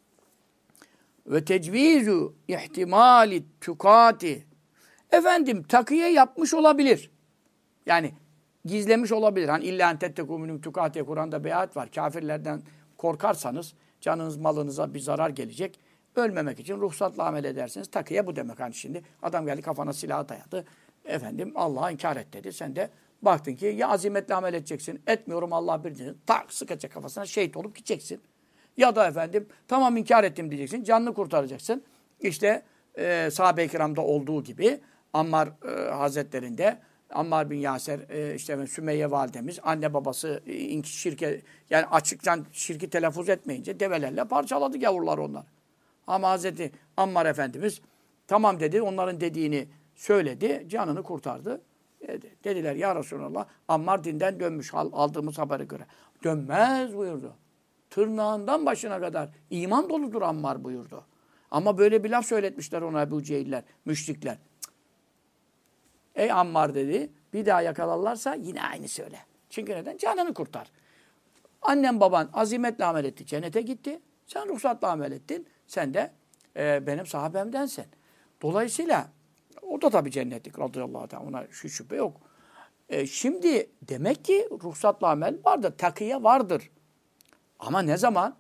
ve tecvizu ihtimali tukati efendim takiye yapmış olabilir. Yani gizlemiş olabilir. Hani illa entetteku minum tukatiye Kur'an'da beyat var. Kafirlerden korkarsanız canınız malınıza bir zarar gelecek. Ölmemek için ruhsatla amel edersiniz. Takiye bu demek hani şimdi. Adam geldi kafana silah dayadı. Efendim Allah'a inkar et dedi. Sen de baktın ki ya azimetle amel edeceksin. Etmiyorum Allah bir dedi. Tak sıkacak kafasına şehit olup gideceksin. Ya da efendim tamam inkar ettim diyeceksin. Canını kurtaracaksın. İşte sahabe-i kiramda olduğu gibi Ammar Hazretlerinde Ammar bin Yaser, işte Sümeyye validemiz, anne babası şirke yani açıktan şirki telaffuz etmeyince develerle parçaladı gavurlar onlar. Ama Hazreti Ammar Efendimiz tamam dedi, onların dediğini söyledi, canını kurtardı. Dediler ya Resulallah, Ammar dinden dönmüş aldığımız habere göre. Dönmez buyurdu. tırnağından başına kadar iman doludur Ammar buyurdu. Ama böyle bir laf söyletmişler ona Ebu Cehiller, müşrikler. Ey Ammar dedi, bir daha yakalarlarsa yine aynı söyle. Çünkü neden? Canını kurtar. Annem baban azimetle amel etti, cennete gitti. Sen ruhsatla amel ettin. Sen de benim sahabemdensin. Dolayısıyla o da tabii cennetlik radıyallahu anh. Ona şu şüphe yok. Şimdi demek ki ruhsatla amel vardır. Takiye vardır. Ama ne zaman?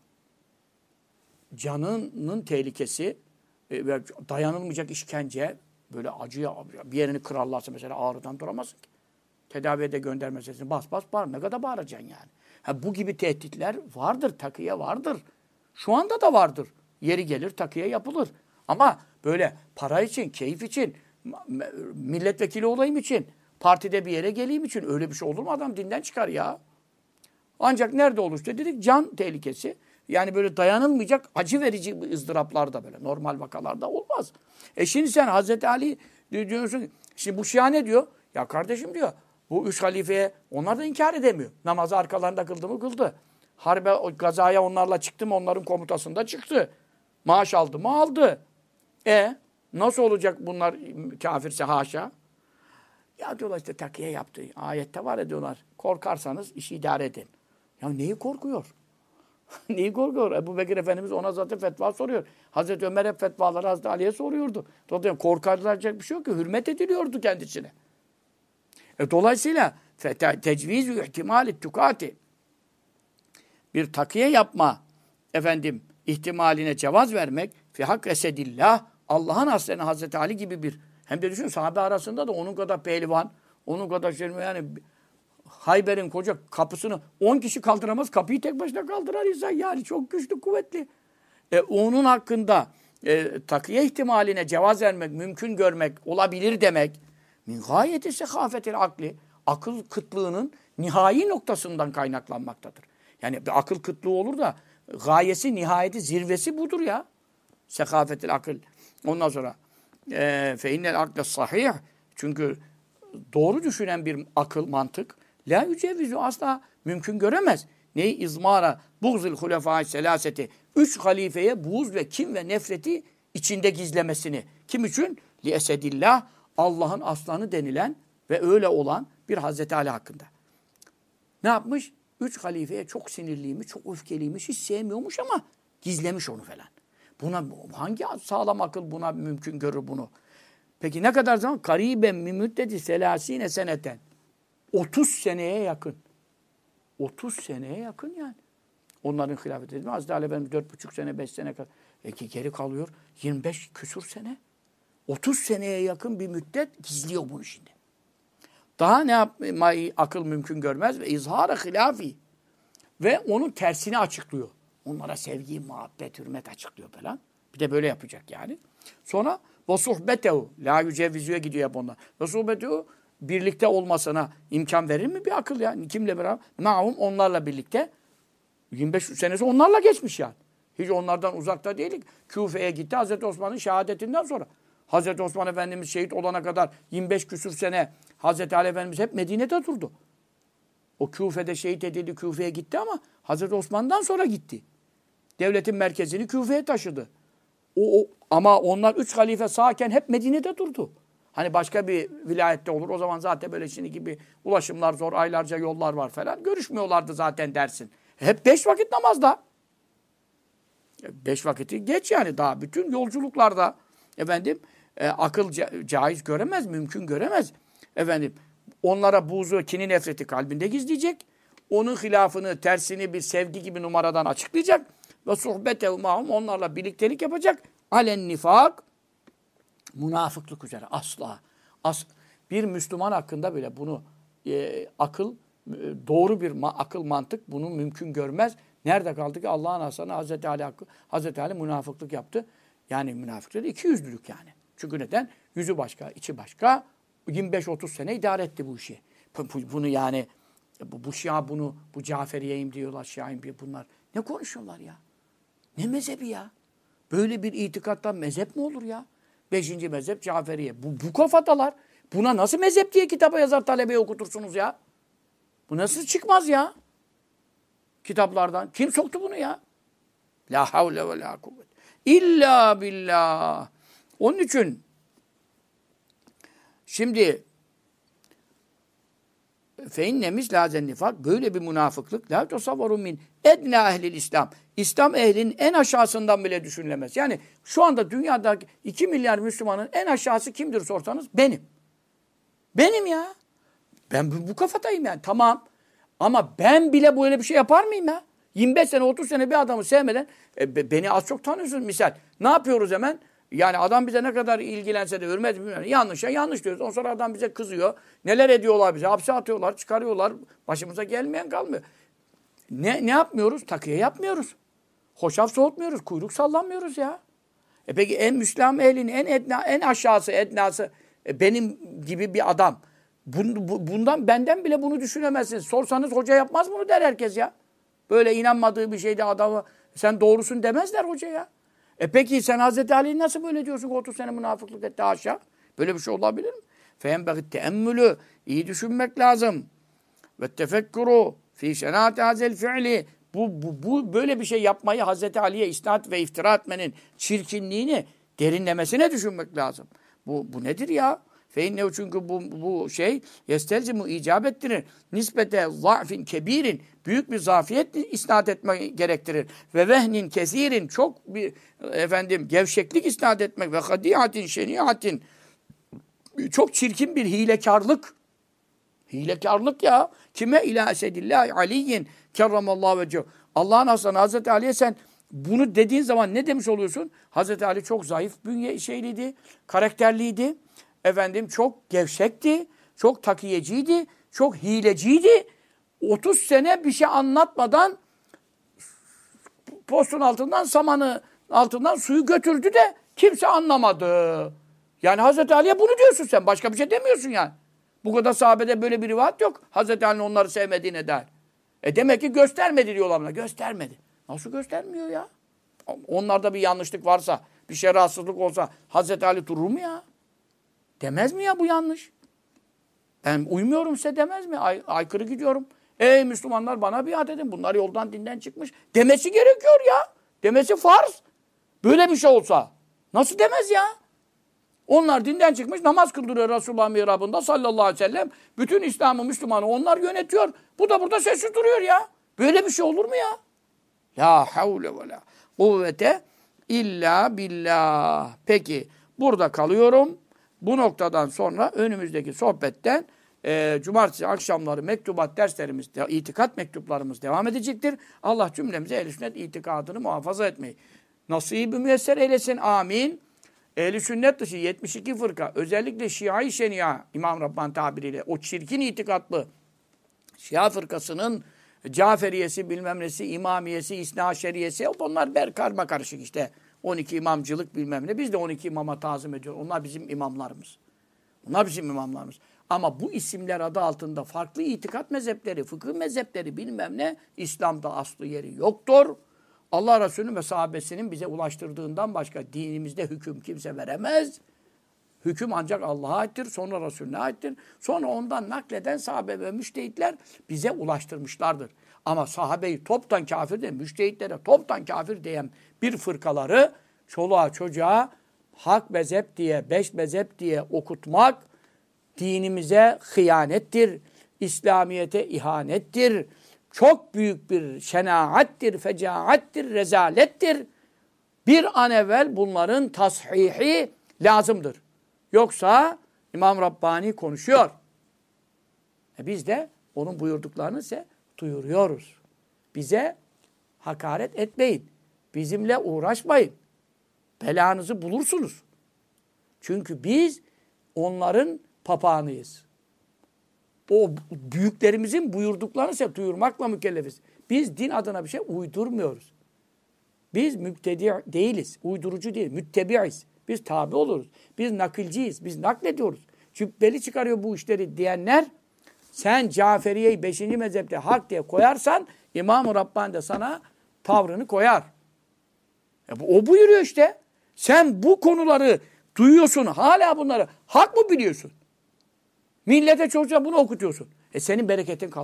Canının tehlikesi ve dayanılmayacak işkence, böyle acıya bir yerini kırarlarsa mesela ağrıdan duramazsın ki. Tedaviye de göndermezsin. Bas bas bağır. Ne kadar bağıracaksın yani? Ha, bu gibi tehditler vardır. Takiye vardır. Şu anda da vardır. Yeri gelir takiye yapılır. Ama böyle para için, keyif için, milletvekili olayım için, partide bir yere geleyim için öyle bir şey olur mu? Adam dinden çıkar ya. Ancak nerede olursa dedik can tehlikesi. Yani böyle dayanılmayacak acı verici ızdıraplarda böyle normal vakalarda olmaz. Şimdi sen Hazreti Ali diyorsun. Şimdi bu Şia ne diyor? Ya kardeşim diyor. Bu üç halifeye onlar da inkar edemiyor. Namazı arkalarında kıldı mı kıldı. Harbe, gazaya onlarla çıktı mı onların komutasında çıktı. Maaş aldı mı aldı. Nasıl olacak bunlar kafirse haşa? Ya diyorlar işte takiye yaptı. Ayette var ya diyorlar. Korkarsanız işi idare edin. Ya neyi korkuyor? Neyi korkuyor? Ebubekir Efendimiz ona zaten fetva soruyor. Hazreti Ömer hep fetvaları Hazreti Ali'ye soruyordu. Dolayısıyla korkacak bir şey yok ki. Hürmet ediliyordu kendisine. Dolayısıyla tecvizü ihtimali tukati bir takiye yapma ihtimaline cevaz vermek fi hak esedillah Allah'ın aslenine Hazreti Ali gibi bir hem de düşün sahabe arasında da onun kadar pehlivan, onun kadar yani Hayber'in koca kapısını 10 kişi kaldıramaz. Kapıyı tek başına kaldıran insan yani çok güçlü, kuvvetli. Onun hakkında takiye ihtimaline cevaz vermek, mümkün görmek, olabilir demek min gayeti sehafetil akli akıl kıtlığının nihai noktasından kaynaklanmaktadır. Yani bir akıl kıtlığı olur da gayesi, nihayeti, zirvesi budur ya. Sehafetil akıl. Ondan sonra fe innel akle sahih çünkü doğru düşünen bir akıl, mantık la yücevizü asla mümkün göremez. Neyi? İzmara buğzil hulefâ-i selâseti. 3 halifeye buğz ve kin ve nefreti içinde gizlemesini. Kim için? Li esedillah. Allah'ın aslanı denilen ve öyle olan bir Hazreti Ali hakkında. Ne yapmış? 3 halifeye çok sinirliymiş, çok öfkeliymiş, hiç sevmiyormuş ama gizlemiş onu falan. Buna hangi sağlam akıl buna mümkün görür bunu? Peki ne kadar zaman? Kariben mi müddeti selasine seneten. 30 seneye yakın. 30 seneye yakın yani. Onların hilafeti edildi. Hazreti Ali Efendimiz 4,5 sene, 5 sene kadar. Geri kalıyor 25 küsur sene. 30 seneye yakın bir müddet gizliyor bunu şimdi. Daha ne yapmayı akıl mümkün görmez ve izhara hilafi. Ve onun tersini açıklıyor. Onlara sevgi, muhabbet, hürmet açıklıyor falan. Bir de böyle yapacak yani. Sonra ve suhbetehu la yücevvizüye gidiyor hep onlar. Ve suhbetehu birlikte olmasına imkan verir mi bir akıl ya? Kimle beraber? Ma'hum onlarla birlikte. 25 senesi onlarla geçmiş yani. Hiç onlardan uzakta değilik. Küfe'ye gitti Hazreti Osman'ın şehadetinden sonra. Hazreti Osman Efendimiz şehit olana kadar 25 küsur sene Hazreti Ali Efendimiz hep Medine'de durdu. O Küfe'de şehit edildi, Küfe'ye gitti ama Hazreti Osman'dan sonra gitti. Devletin merkezini Küfe'ye taşıdı. Ama onlar 3 halife sağken hep Medine'de durdu. Hani başka bir vilayette olur. O zaman zaten böyle şimdi gibi ulaşımlar zor, aylarca yollar var falan. Görüşmüyorlardı zaten dersin. Hep 5 vakit namazda. 5 vakiti geç yani daha bütün yolculuklarda akıl caiz göremez, mümkün göremez. Onlara buğzu, kini, nefreti kalbinde gizleyecek. Onun hilafını, tersini bir sevgi gibi numaradan açıklayacak. Ve sohbete mahum onlarla birliktelik yapacak. Alen nifak münafıklık üzere asla. Bir Müslüman hakkında bile bunu doğru bir akıl mantık bunu mümkün görmez. Nerede kaldı ki Allah'ın aslanı Hazreti Ali hakkı. Hazreti Ali münafıklık yaptı. Yani münafıklık iki yüzlülük yani. Çünkü neden? Yüzü başka, içi başka. 25-30 sene idare etti bu işi. Bunu yani bu Şia bunu, bu Caferiyeyim diyorlar, Şia'yım diyor bunlar. Ne konuşuyorlar ya? Ne mezhebi ya? Böyle bir itikattan mezhep mi olur ya? 5. mezhep Caferiye. Bu kafadalar. Buna nasıl mezhep diye kitaba yazar talebeye okutursunuz ya? Bu nasıl çıkmaz ya? kitaplardan. Kim soktu bunu ya? La havle ve la kuvvet. İlla billah. Onun için şimdi feinne mislazen nifak böyle bir münafıklık la tasavvaru min edna ehlil İslam. İslam ehlinin en aşağısından bile düşünülemez. Yani şu anda dünyadaki 2 milyar Müslümanın en aşağısı kimdir sorsanız benim. Benim ya. Ben bu kafatayım yani. Tamam. Ama ben bile böyle bir şey yapar mıyım ya? 25 sene 30 sene bir adamı sevmeden beni az çok tanıyorsunuz misal. Ne yapıyoruz hemen? Yani adam bize ne kadar ilgilense de hürmet bilmem. Yanlışa yanlış diyoruz. Ondan sonra adam bize kızıyor. Neler ediyorlar bize? Hapse atıyorlar, çıkarıyorlar. Başımıza gelmeyen kalmıyor. Ne yapmıyoruz? Takiye yapmıyoruz. Hoşaf soğutmuyoruz. Kuyruk sallanmıyoruz ya. Peki en Müslüman ehlinin en aşağısı, ednası benim gibi bir adam. Benden bile bunu düşünemezsiniz. Sorsanız hoca yapmaz bunu der herkes ya. Böyle inanmadığı bir şeyde adamı sen doğrusun demezler hocaya. Peki sen Hazreti Ali'yi nasıl böyle diyorsun ki 30 sene münafıklık etti haşa? Böyle bir şey olabilir mi? فَيَنْبَغِ teemmülü iyi düşünmek lazım. Ve tefekkuru fî şenâti hazel fi'li. Bu böyle bir şey yapmayı Hazreti Ali'ye isnat ve iftira etmenin çirkinliğini derinlemesine düşünmek lazım. Bu nedir ya? Feinnehu çünkü bu şey yestelzimu icap ettirir. Nispete za'fin kebirin büyük bir zafiyet isnat etme gerektirir. Ve vehnin kesirin çok bir gevşeklik isnat etmek ve hadiatin şeniatin çok çirkin bir hilekarlık. Hilekarlık ya. Kime ila esedillahi aliyyin kerramallahu vecehu. Allah'ın aslanı Hazreti Ali'ye sen bunu dediğin zaman ne demiş oluyorsun? Hazreti Ali çok zayıf bünye şeyliydi, karakterliydi. Çok gevşekti, çok takiyeciydi, çok hileciydi. 30 sene bir şey anlatmadan postun altından, samanı altından suyu götürdü de kimse anlamadı. Yani Hazreti Ali'ye bunu diyorsun sen. Başka bir şey demiyorsun yani. Bu kadar sahabede böyle bir rivayet yok. Hazreti Ali'nin onları sevmediğine dair. Demek ki göstermedi diyorlar buna. Göstermedi. Nasıl göstermiyor ya? Onlarda bir yanlışlık varsa, bir şey rahatsızlık olsa Hazreti Ali durur mu ya? Demez mi ya bu yanlış? Ben uymuyorum size demez mi? Aykırı gidiyorum. Ey Müslümanlar bana biat edin. Bunlar yoldan dinden çıkmış. Demesi gerekiyor ya. Demesi farz. Böyle bir şey olsa. Nasıl demez ya? Onlar dinden çıkmış. Namaz kıldırıyor Resulullah mihrabında sallallahu aleyhi ve sellem. Bütün İslam'ı, Müslüman'ı onlar yönetiyor. Bu da burada sessiz duruyor ya. Böyle bir şey olur mu ya? La havle ve la kuvvete illa billah. Peki burada kalıyorum. Bu noktadan sonra önümüzdeki sohbetten cumartesi akşamları mektubat derslerimiz, itikat mektuplarımız devam edecektir. Allah cümlemize ehl-i sünnet itikadını muhafaza etmeyi nasip-i müyesser eylesin. Amin. Ehl-i sünnet dışı 72 fırka, özellikle Şia-i Şenia, İmam Rabbani tabiriyle, o çirkin itikatlı Şia fırkasının Caferiyesi, bilmem nesi, İmamiyesi, İsnaşeriyesi, onlar karma karışık işte. 12 imamcılık bilmem ne. Biz de 12 imama tazim ediyoruz. Onlar bizim imamlarımız. Onlar bizim imamlarımız. Ama bu isimler adı altında farklı itikat mezhepleri, fıkıh mezhepleri bilmem ne, İslam'da aslı yeri yoktur. Allah Resulü ve sahabesinin bize ulaştırdığından başka dinimizde hüküm kimse veremez. Hüküm ancak Allah'a aittir, sonra Resulüne aittir. Sonra ondan nakleden sahabe ve müştehitler bize ulaştırmışlardır. Ama sahabeyi toptan kafir diyen, müştehitlere toptan kafir diyen bir fırkaları çoluğa çocuğa hak mezhep diye, 5 mezhep diye okutmak dinimize hıyanettir, İslamiyete ihanettir. Çok büyük bir şenaattir, fecaattir, rezalettir. Bir an evvel bunların tashihi lazımdır. Yoksa İmam Rabbani konuşuyor. Biz de onun buyurduklarını ise duyuruyoruz. Bize hakaret etmeyin. Bizimle uğraşmayın. Belanızı bulursunuz. Çünkü biz onların papağanıyız. O büyüklerimizin buyurduklarını ise duyurmakla mükellefiz. Biz din adına bir şey uydurmuyoruz. Biz mübtedi değiliz. Uydurucu değil. Müttebi'iz. Biz tabi oluruz. Biz nakilciyiz. Biz naklediyoruz. Cübbeli çıkarıyor bu işleri diyenler, sen Caferiye'yi 5. mezhepte hak diye koyarsan İmam-ı Rabbani de sana tavrını koyar. O buyuruyor işte. Sen bu konuları duyuyorsun. Hala bunları hak mı biliyorsun? Millete çocuğa bunu okutuyorsun. Senin bereketin kalın.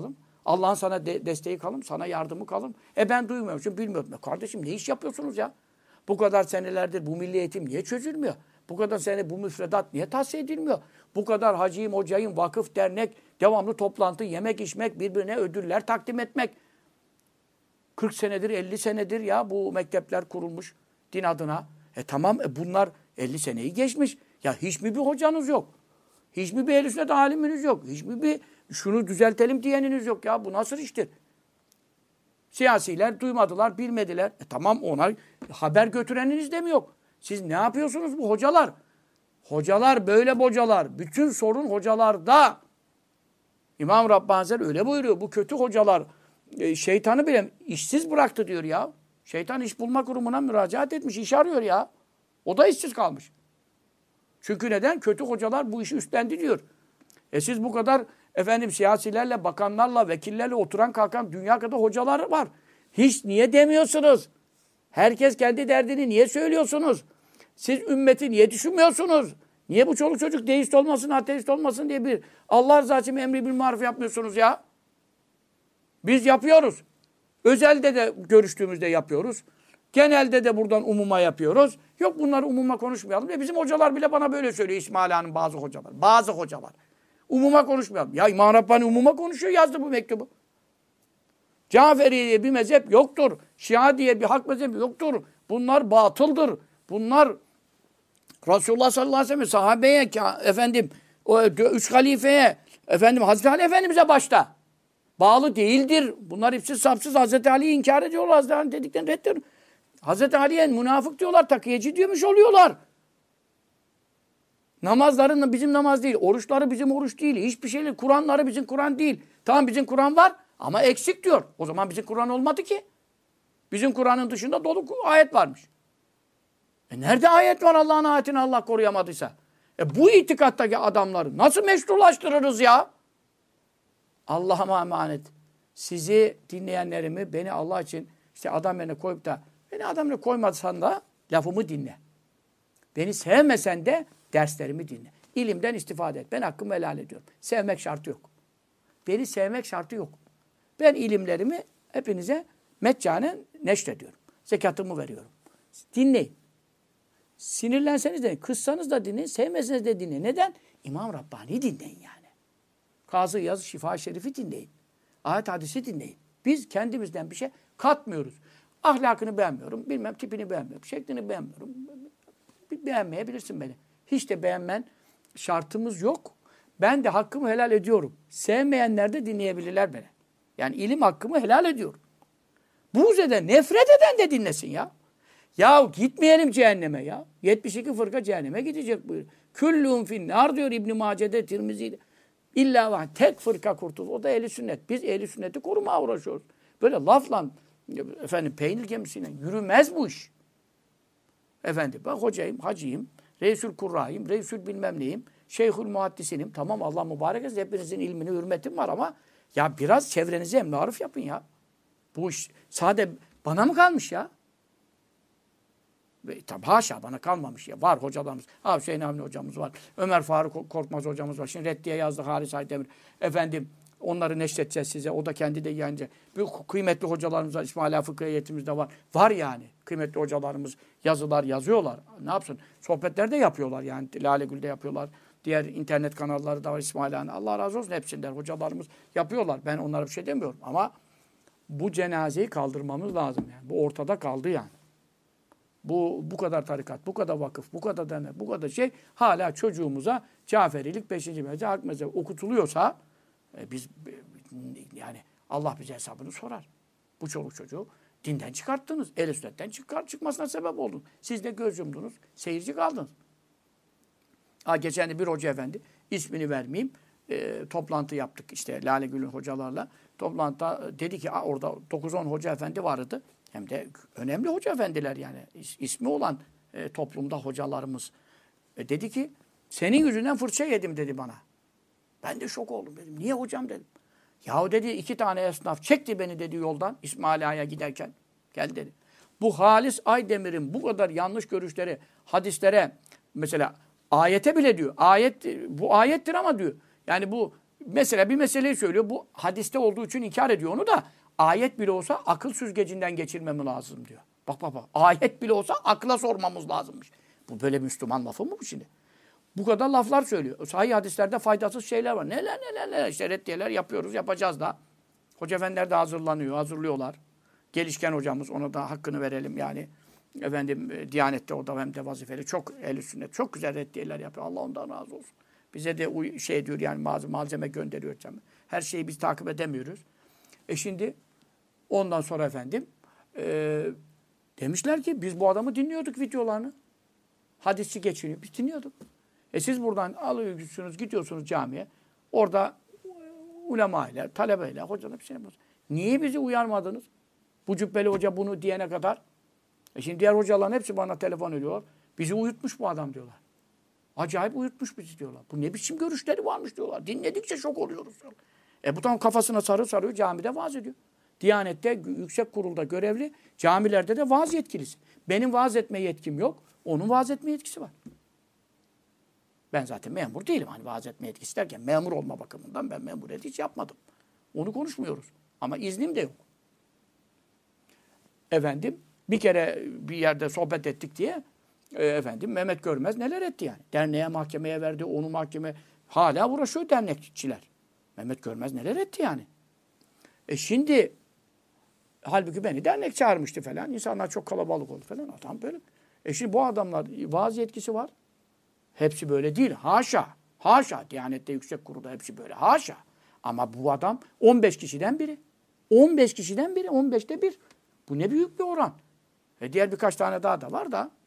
Allah'ın sana desteği kalın, sana yardımı kalın. Ben duymuyorum, çünkü bilmiyorum. Kardeşim ne iş yapıyorsunuz ya? Bu kadar senelerdir bu milli eğitim niye çözülmüyor? Bu kadar sene bu müfredat niye tahsis edilmiyor? Bu kadar hacıyım, hocayım, vakıf, dernek, devamlı toplantı, yemek içmek, birbirine ödüller takdim etmek. 40 senedir, 50 senedir ya bu mektepler kurulmuş din adına. Tamam, bunlar 50 seneyi geçmiş. Ya hiç mi bir hocanız yok? Hiç mi bir ehl-i sünnet aliminiz yok? Hiç mi bir şunu düzeltelim diyeniniz yok ya? Bu nasıl iştir? Siyasiler duymadılar, bilmediler. Tamam, ona haber götüreniniz de mi yok? Siz ne yapıyorsunuz bu hocalar? Hocalar böyle hocalar. Bütün sorun hocalarda. İmam Rabbani Hazretleri öyle buyuruyor. Bu kötü hocalar şeytanı bile işsiz bıraktı diyor ya. Şeytan iş bulma kurumuna müracaat etmiş, iş arıyor ya. O da işsiz kalmış. Çünkü neden? Kötü hocalar bu işi üstlendi diyor. Siz bu kadar siyasilerle, bakanlarla, vekillerle oturan kalkan dünya kadar hocalar var. Hiç niye demiyorsunuz? Herkes kendi derdini niye söylüyorsunuz? Siz ümmeti niye düşünmüyorsunuz? Niye bu çoluk çocuk deist olmasın, ateist olmasın diye bir Allah rızası için emri bil maruf yapmıyorsunuz ya? Biz yapıyoruz. Özelde de görüştüğümüzde yapıyoruz. Genelde de buradan umuma yapıyoruz. Yok, bunları umuma konuşmayalım. Bizim hocalar bile bana böyle söylüyor, İsmail Han'ın bazı hocalar. Bazı hocalar. Umuma konuşmayalım. Ya İmam Rabbani umuma konuşuyor, yazdı bu mektubu. Caferi diye bir mezhep yoktur. Şia diye bir hak mezhebi yoktur. Bunlar batıldır. Bunlar Resulullah sallallahu aleyhi ve sellem sahabeye, o üç halifeye, Hazreti Ali Efendimiz'e başta bağlı değildir. Bunlar ipsiz sapsız Hazreti Ali'yi inkar ediyorlar. Hazreti Ali dediklerini reddediyor. Hazreti Ali'ye münafık diyorlar, takiyeci diyormuş oluyorlar. Namazların bizim namaz değil, oruçları bizim oruç değil, hiçbir şey değil. Kur'anları bizim Kur'an değil. Tamam, bizim Kur'an var ama eksik diyor. O zaman bizim Kur'an olmadı ki. Bizim Kur'an'ın dışında dolu ayet varmış. Nerede ayet var Allah'ın ayetini Allah koruyamadıysa? Bu itikattaki adamları nasıl meşrulaştırırız ya? Allah'a emanet. Sizi dinleyenlerimi, beni Allah için adam yerine koyup da beni adam yerine koymasan da lafımı dinle. Beni sevmesen de derslerimi dinle. İlimden istifade et. Ben hakkımı helal ediyorum. Sevmek şartı yok. Beni sevmek şartı yok. Ben ilimlerimi hepinize meccanen neşrediyorum. Zekatımı veriyorum. Dinleyin. Sinirlenseniz de, kızsanız da dinleyin, sevmeseniz de dinleyin. Neden? İmam Rabbani dinleyin yani. Kazı Yazı Şifa-i Şerif'i dinleyin. Ayet hadisi dinleyin. Biz kendimizden bir şey katmıyoruz. Ahlakını beğenmiyorum, bilmem tipini beğenmiyorum, şeklini beğenmiyorum. Beğenmeyebilirsin beni. Hiç de beğenmen şartımız yok. Ben de hakkımı helal ediyorum. Sevmeyenler de dinleyebilirler beni. Yani ilim hakkımı helal ediyorum. Buğz eden, nefret eden de dinlesin ya. Ya gitmeyelim cehenneme ya. 72 fırka cehenneme gidecek buyur. Küllûn finnâr diyor İbn-i Mace'de, Tirmizi'de. İlla var. Tek fırka kurtulur. O da ehli sünnet. Biz ehli sünneti korumaya uğraşıyoruz. Böyle lafla peynir gemisiyle yürümez bu iş. Ben hocayım, hacıyım, reisül kurrayım, reisül bilmem neyim, şeyhül muhaddisinim. Tamam, Allah mübarek etsin. Hepinizin ilmine hürmetim var ama ya biraz çevrenize emrarif yapın ya. Bu iş sade bana mı kalmış ya? Tabi haşa, bana kalmamış ya. Var hocalarımız. Hüseyin Avni hocamız var. Ömer Faruk Korkmaz hocamız var. Şimdi Reddiye yazdı Halis Aydemir. Onları neşredeceğiz size. O da kendi de yayınca. Büyük kıymetli hocalarımız var. İsmaila Fıkıh Heyetimizde var. Var yani. Kıymetli hocalarımız yazılar yazıyorlar. Ne yapsın? Sohbetler de yapıyorlar yani. Lale Gül'de yapıyorlar. Diğer internet kanalları da var İsmaila'nın. Allah razı olsun hepsinden. Hocalarımız yapıyorlar. Ben onlara bir şey demiyorum. Ama bu cenazeyi kaldırmamız lazım yani. Bu ortada kaldı yani. Bu kadar tarikat, bu kadar vakıf, bu kadar dernek, bu kadar şey hala çocuğumuza Caferilik 5. mezhep, hak mezhep okutuluyorsa biz yani Allah bize hesabını sorar. Bu çoluk çocuğu dinden çıkarttınız. Ehl-i sünnetten çıkmasına sebep oldun. Siz de göz yumdunuz, seyirci kaldınız. Geçen de bir hoca efendi, ismini vermeyeyim, toplantı yaptık işte Lale Gül'ün hocalarla. Toplantıda dedi ki orada 9-10 hoca efendi vardı. Hem de önemli hoca efendiler yani. İsmi olan toplumda hocalarımız. Dedi ki senin yüzünden fırça yedim dedi bana. Ben de şok oldum dedim. Niye hocam dedim. Yahu dedi 2 tane esnaf çekti beni dedi yoldan İsmail Ağa'ya giderken. Gel dedi. Bu Halis Aydemir'in bu kadar yanlış görüşleri hadislere mesela ayete bile diyor. Bu ayettir ama diyor. Yani bu mesela bir meseleyi söylüyor. Bu hadiste olduğu için inkar ediyor onu da. Ayet bile olsa akıl süzgecinden geçirmem lazım diyor. Bak bak bak. Ayet bile olsa akla sormamız lazımmış. Bu böyle Müslüman lafı mı bu şimdi? Bu kadar laflar söylüyor. Sahih hadislerde faydasız şeyler var. Neler neler neler. İşte reddiyeler yapıyoruz, yapacağız da. Hoca efendiler de hazırlıyorlar. Gelişken hocamız, ona da hakkını verelim yani. Efendim Diyanet'te o da hem de vazifeli. Çok ehl-i sünnet. Çok güzel reddiyeler yapıyor. Allah ondan razı olsun. Bize de şey diyor yani malzeme gönderiyor. Her şeyi biz takip edemiyoruz. Şimdi ondan sonra efendim demişler ki biz bu adamı dinliyorduk videolarını. Hadisçi geçiniyor. Biz dinliyorduk. Siz buradan alıyorsunuz, gidiyorsunuz camiye. Orada ulemayla, talebeyle, hocalar bir şey yapıyorsunuz. Niye bizi uyarmadınız? Bu cübbeli hoca bunu diyene kadar. Şimdi diğer hocaların hepsi bana telefon ediyor. Bizi uyutmuş bu adam diyorlar. Acayip uyutmuş bizi diyorlar. Bu ne biçim görüşleri varmış diyorlar. Dinledikçe şok oluyoruz diyorlar. Bu tam kafasına sarıyor camide vaaz ediyor. Diyanet'te yüksek kurulda görevli, camilerde de vaaz yetkilisi. Benim vaaz etme yetkim yok. Onun vaaz etme yetkisi var. Ben zaten memur değilim. Hani vaaz etme yetkisi derken memur olma bakımından ben memuriyet hiç yapmadım. Onu konuşmuyoruz. Ama iznim de yok. Efendim bir kere bir yerde sohbet ettik diye efendim Mehmet Görmez neler etti yani. Derneğe, mahkemeye verdi, onu mahkeme hala uğraşıyor dernekçiler. Mehmet Görmez neler etti yani. Şimdi halbuki beni dernek çağırmıştı falan. İnsanlar çok kalabalık oldu falan. Adam böyle. Şimdi bu adamlar vaaz yetkisi var. Hepsi böyle değil. Haşa. Haşa. Diyanet'te yüksek kurulda hepsi böyle. Haşa. Ama bu adam 15 kişiden biri. 15 kişiden biri. 15'te bir. Bu ne büyük bir oran. Diğer birkaç tane daha da var da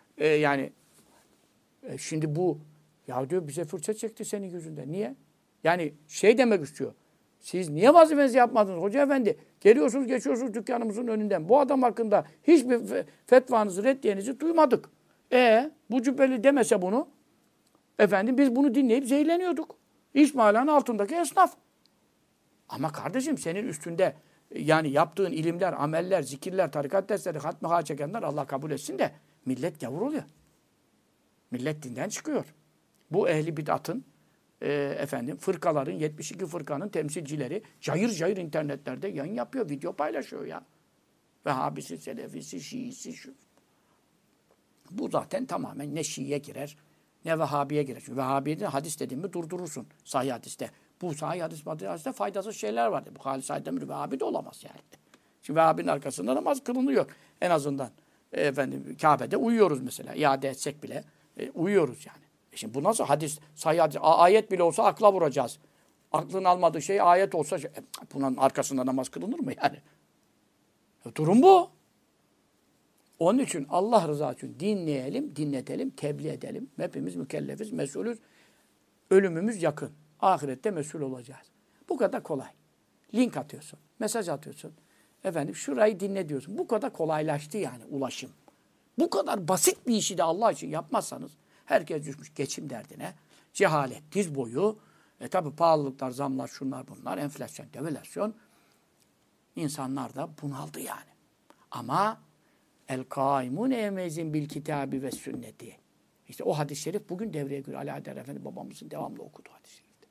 şimdi bu ya diyor bize fırça çekti senin yüzünden. Niye? Yani şey demek istiyor. Siz niye vazifenizi yapmadınız hoca efendi? Geliyorsunuz geçiyorsunuz dükkanımızın önünden. Bu adam hakkında hiçbir fetvanızı reddiyenizi duymadık. Bu cübbeli demese bunu efendim biz bunu dinleyip zehirleniyorduk. İsmaila'nın altındaki esnaf. Ama kardeşim senin üstünde yani yaptığın ilimler, ameller, zikirler, tarikat dersleri, hatmi çekenler Allah kabul etsin de millet gavur oluyor. Millet dinden çıkıyor. Bu ehli bid'atın fırkaların, 72 fırkanın temsilcileri cayır cayır internetlerde yayın yapıyor, video paylaşıyor ya. Vehhabisi, Selefisi, Şiisi şu. Bu zaten tamamen ne Şii'ye girer, ne Vehhabi'ye girer. Çünkü Vehhabi'de hadis dediğimi durdurursun sahih hadiste. Bu sahih hadiste faydasız şeyler var. Bu Halis Aydemir Vehhabi de olamaz yani. Şimdi Vehhabi'nin arkasında namaz kılınıyor en azından. Kabe'de uyuyoruz mesela. İade etsek bile uyuyoruz yani. Şimdi bu nasıl hadis, sahih hadis, ayet bile olsa akla vuracağız. Aklın almadığı şey ayet olsa bunun arkasında namaz kılınır mı yani? Durum bu. Onun için Allah rızası için dinleyelim, dinletelim, tebliğ edelim. Hepimiz mükellefiz, mesulüz. Ölümümüz yakın. Ahirette mesul olacağız. Bu kadar kolay. Link atıyorsun, mesaj atıyorsun. Şurayı dinle diyorsun. Bu kadar kolaylaştı yani ulaşım. Bu kadar basit bir işi de Allah için yapmazsanız herkes düşmüş geçim derdine. Cehalet, diz boyu. Tabi pahalılıklar, zamlar, şunlar bunlar, enflasyon, devalüasyon. İnsanlar da bunaldı yani. Ama el-kâimûne yevmeyzin bil kitâbi ve sünneti. İşte o hadis-i şerif bugün devreye giriyor. Ali Adel Efendi babamızın devamlı okuduğu hadis-i şerifte.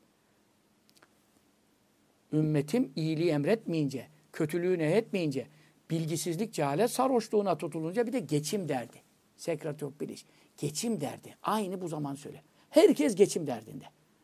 Ümmetim iyiliği emretmeyince, kötülüğü nehyetmeyince, bilgisizlik, cehalet, sarhoşluğuna tutulunca bir de geçim derdi. Sekret yok biliş. Geçim derdi. Aynı bu zaman söyle. Herkes geçim derdinde.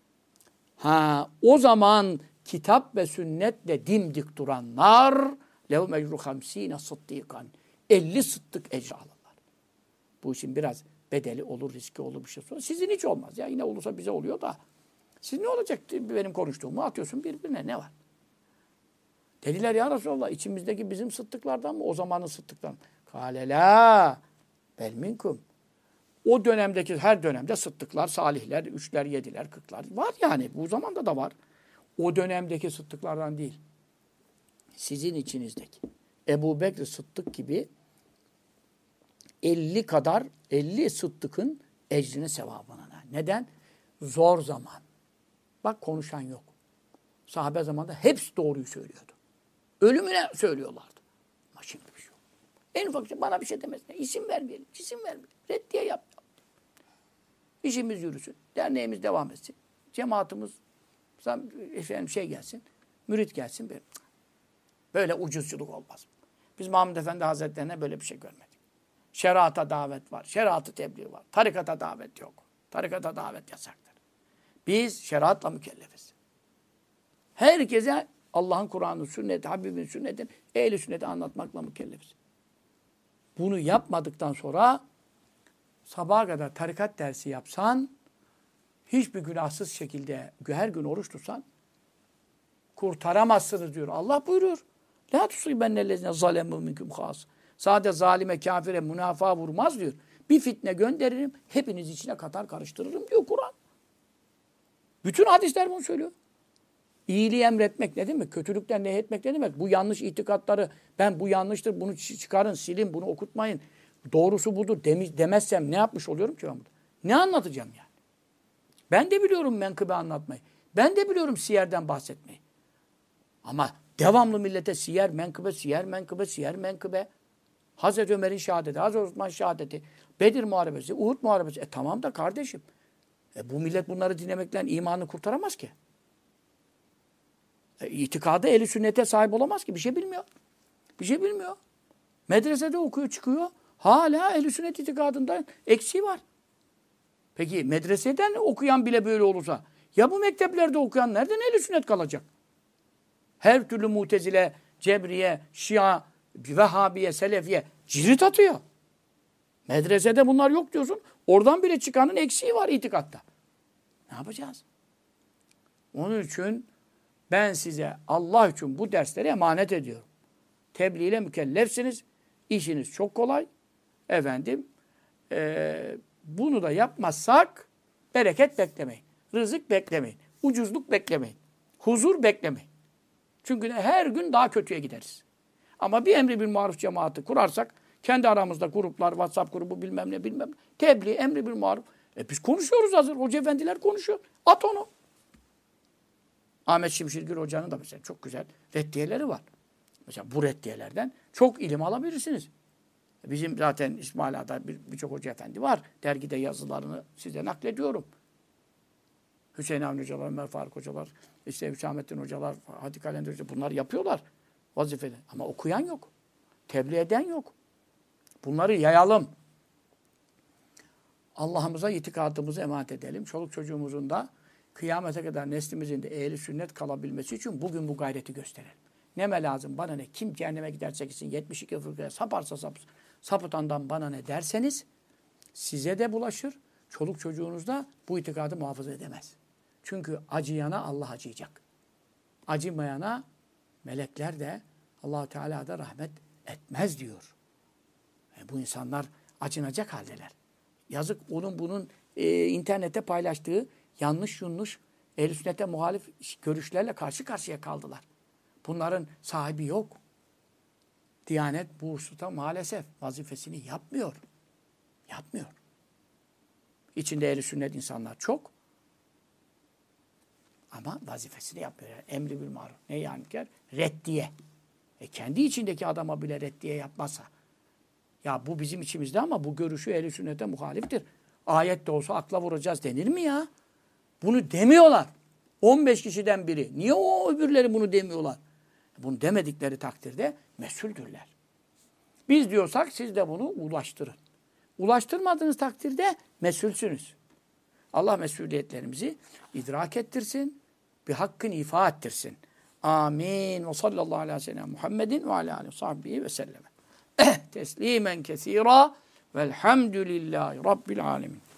O zaman kitap ve sünnetle dimdik duranlar lev mecru 50 sıddikan 50 sıddık ecri alırlar. Bu işin biraz bedeli olur, riski olur bir şey sonra. Sizin hiç olmaz ya. Yine olursa bize oluyor da. Siz ne olacak benim konuştuğumu atıyorsun birbirine ne var? Dediler ya Resulallah içimizdeki bizim sıddıklardan mı? O zamanın sıddıklardan mı? Kâle lâ bel minkum. O dönemdeki her dönemde sıddıklar, salihler, 3'ler, 7'ler, 40'lar var yani. Bu zamanda da var. O dönemdeki sıddıklardan değil. Sizin içinizdeki. Ebu Bekir Sıddık gibi 50 sıddıkın ecrini sevabına. Neden? Zor zaman. Bak konuşan yok. Sahabe zamanında hepsi doğruyu söylüyordu. Ölümüne söylüyorlardı. Ama şimdi bir şey yok. En ufak şey bana bir şey demesin. İsim vermeyelim, cisim vermeyelim. Reddiye yap. İşimiz yürüsün. Derneğimiz devam etsin. Cemaatimiz Efendim gelsin, mürit gelsin. Böyle ucuzculuk olmaz. Biz Mahmud Efendi Hazretlerine böyle bir şey görmedik. Şeriata davet var, şeriatı tebliğ var. Tarikata davet yok. Tarikata davet yasaktır. Biz şeriatla mükellefiz. Herkese Allah'ın Kur'an'ı, sünneti, Habib'in sünnetini, ehl-i sünneti anlatmakla mükellefiz. Bunu yapmadıktan sonra sabaha kadar tarikat dersi yapsan, hiçbir günahsız şekilde her gün oruç tutsan, kurtaramazsınız diyor. Allah buyuruyor. La tusibennellezine zalemu minkum khas. Sadece zalime, kafire, münafığa vurmaz diyor. Bir fitne gönderirim, hepiniz içine katar karıştırırım diyor Kur'an. Bütün hadisler bunu söylüyor. İyiliği emretmek ne demek? Kötülükten nehyetmek ne demek? Bu yanlış itikatları, ben bu yanlıştır, bunu çıkarın, silin, bunu okutmayın. Doğrusu budur demezsem ne yapmış oluyorum ki ben burada? Ne anlatacağım yani? Ben de biliyorum menkıbe anlatmayı. Ben de biliyorum siyerden bahsetmeyi. Ama devamlı millete siyer, menkıbe, siyer, menkıbe, siyer, menkıbe. Hazreti Ömer'in şehadeti, Hazreti Osman şehadeti, Bedir Muharebesi, Uhud Muharebesi. Tamam da kardeşim. Bu millet bunları dinlemekle imanını kurtaramaz ki. İtikadı ehli sünnete sahip olamaz ki. Bir şey bilmiyor. Bir şey bilmiyor. Medresede okuyor, çıkıyor. Hala ehli sünnet itikadında eksiği var. Peki medreseden okuyan bile böyle olursa, ya bu mekteplerde okuyan nereden ehli sünnet kalacak? Her türlü Mutezile, Cebriye, Şia, Vehhabiye, Selefiye cirit atıyor. Medresede bunlar yok diyorsun. Oradan bile çıkanın eksiği var itikatta. Ne yapacağız? Onun için ben size Allah için bu dersleri emanet ediyorum. Tebliğ ile mükellefsiniz. İşiniz çok kolay. Efendim, bunu da yapmazsak bereket beklemeyin. Rızık beklemeyin. Ucuzluk beklemeyin. Huzur beklemeyin. Çünkü her gün daha kötüye gideriz. Ama bir emri bil maruf cemaati kurarsak, kendi aramızda gruplar, WhatsApp grubu bilmem ne. Tebliğ, emri bil maruf. Biz konuşuyoruz hazır. Hoca efendiler konuşuyor. At onu. Ahmet Şimşirgil Hoca'nın da mesela çok güzel reddiyeleri var. Mesela bu reddiyelerden çok ilim alabilirsiniz. Bizim zaten İsmail Ağa'da birçok hoca efendi var. Dergide yazılarını size naklediyorum. Hüseyin Avni Hocalar, Ömer Faruk Hocalar, işte Hüsamettin Hocalar, Hadi Kalender Hocalar bunlar yapıyorlar vazifede. Ama okuyan yok. Tebliğ eden yok. Bunları yayalım. Allah'ımıza itikadımızı emanet edelim. Çoluk çocuğumuzun da kıyamete kadar neslimizin de ehli sünnet kalabilmesi için bugün bu gayreti gösterelim. Neme lazım bana ne? Kim cehenneme giderse gitsin 72 fırkaya saparsa sapıtandan bana ne derseniz size de bulaşır. Çoluk çocuğunuz da bu itikadı muhafaza edemez. Çünkü acıyana Allah acıyacak. Acımayana melekler de Allah-u Teala da rahmet etmez diyor. Bu insanlar acınacak haldeler. Yazık bunun internette paylaştığı yanlış ehl-i sünnete muhalif görüşlerle karşı karşıya kaldılar. Bunların sahibi yok. Diyanet bu hususta maalesef vazifesini yapmıyor. Yapmıyor. İçinde ehl-i sünnet insanlar çok. Ama vazifesini yapmıyor. Yani emri bil maruf. Ne yani? Reddiye. Kendi içindeki adama bile reddiye yapmazsa. Ya bu bizim içimizde ama bu görüşü ehl-i sünnete muhaliftir. Ayet de olsa akla vuracağız denir mi ya? Bunu demiyorlar. 15 kişiden biri. Niye o öbürleri bunu demiyorlar? Bunu demedikleri takdirde mesuldürler. Biz diyorsak siz de bunu ulaştırın. Ulaştırmadığınız takdirde mesulsünüz. Allah mesuliyetlerimizi idrak ettirsin. Bir hakkını ifa ettirsin. Amin. Ve sallallahu aleyhi ve sellem Muhammedin ve aleyhi ve sahbihi ve selleme. Teslimen kesira velhamdülillahi rabbil alemin.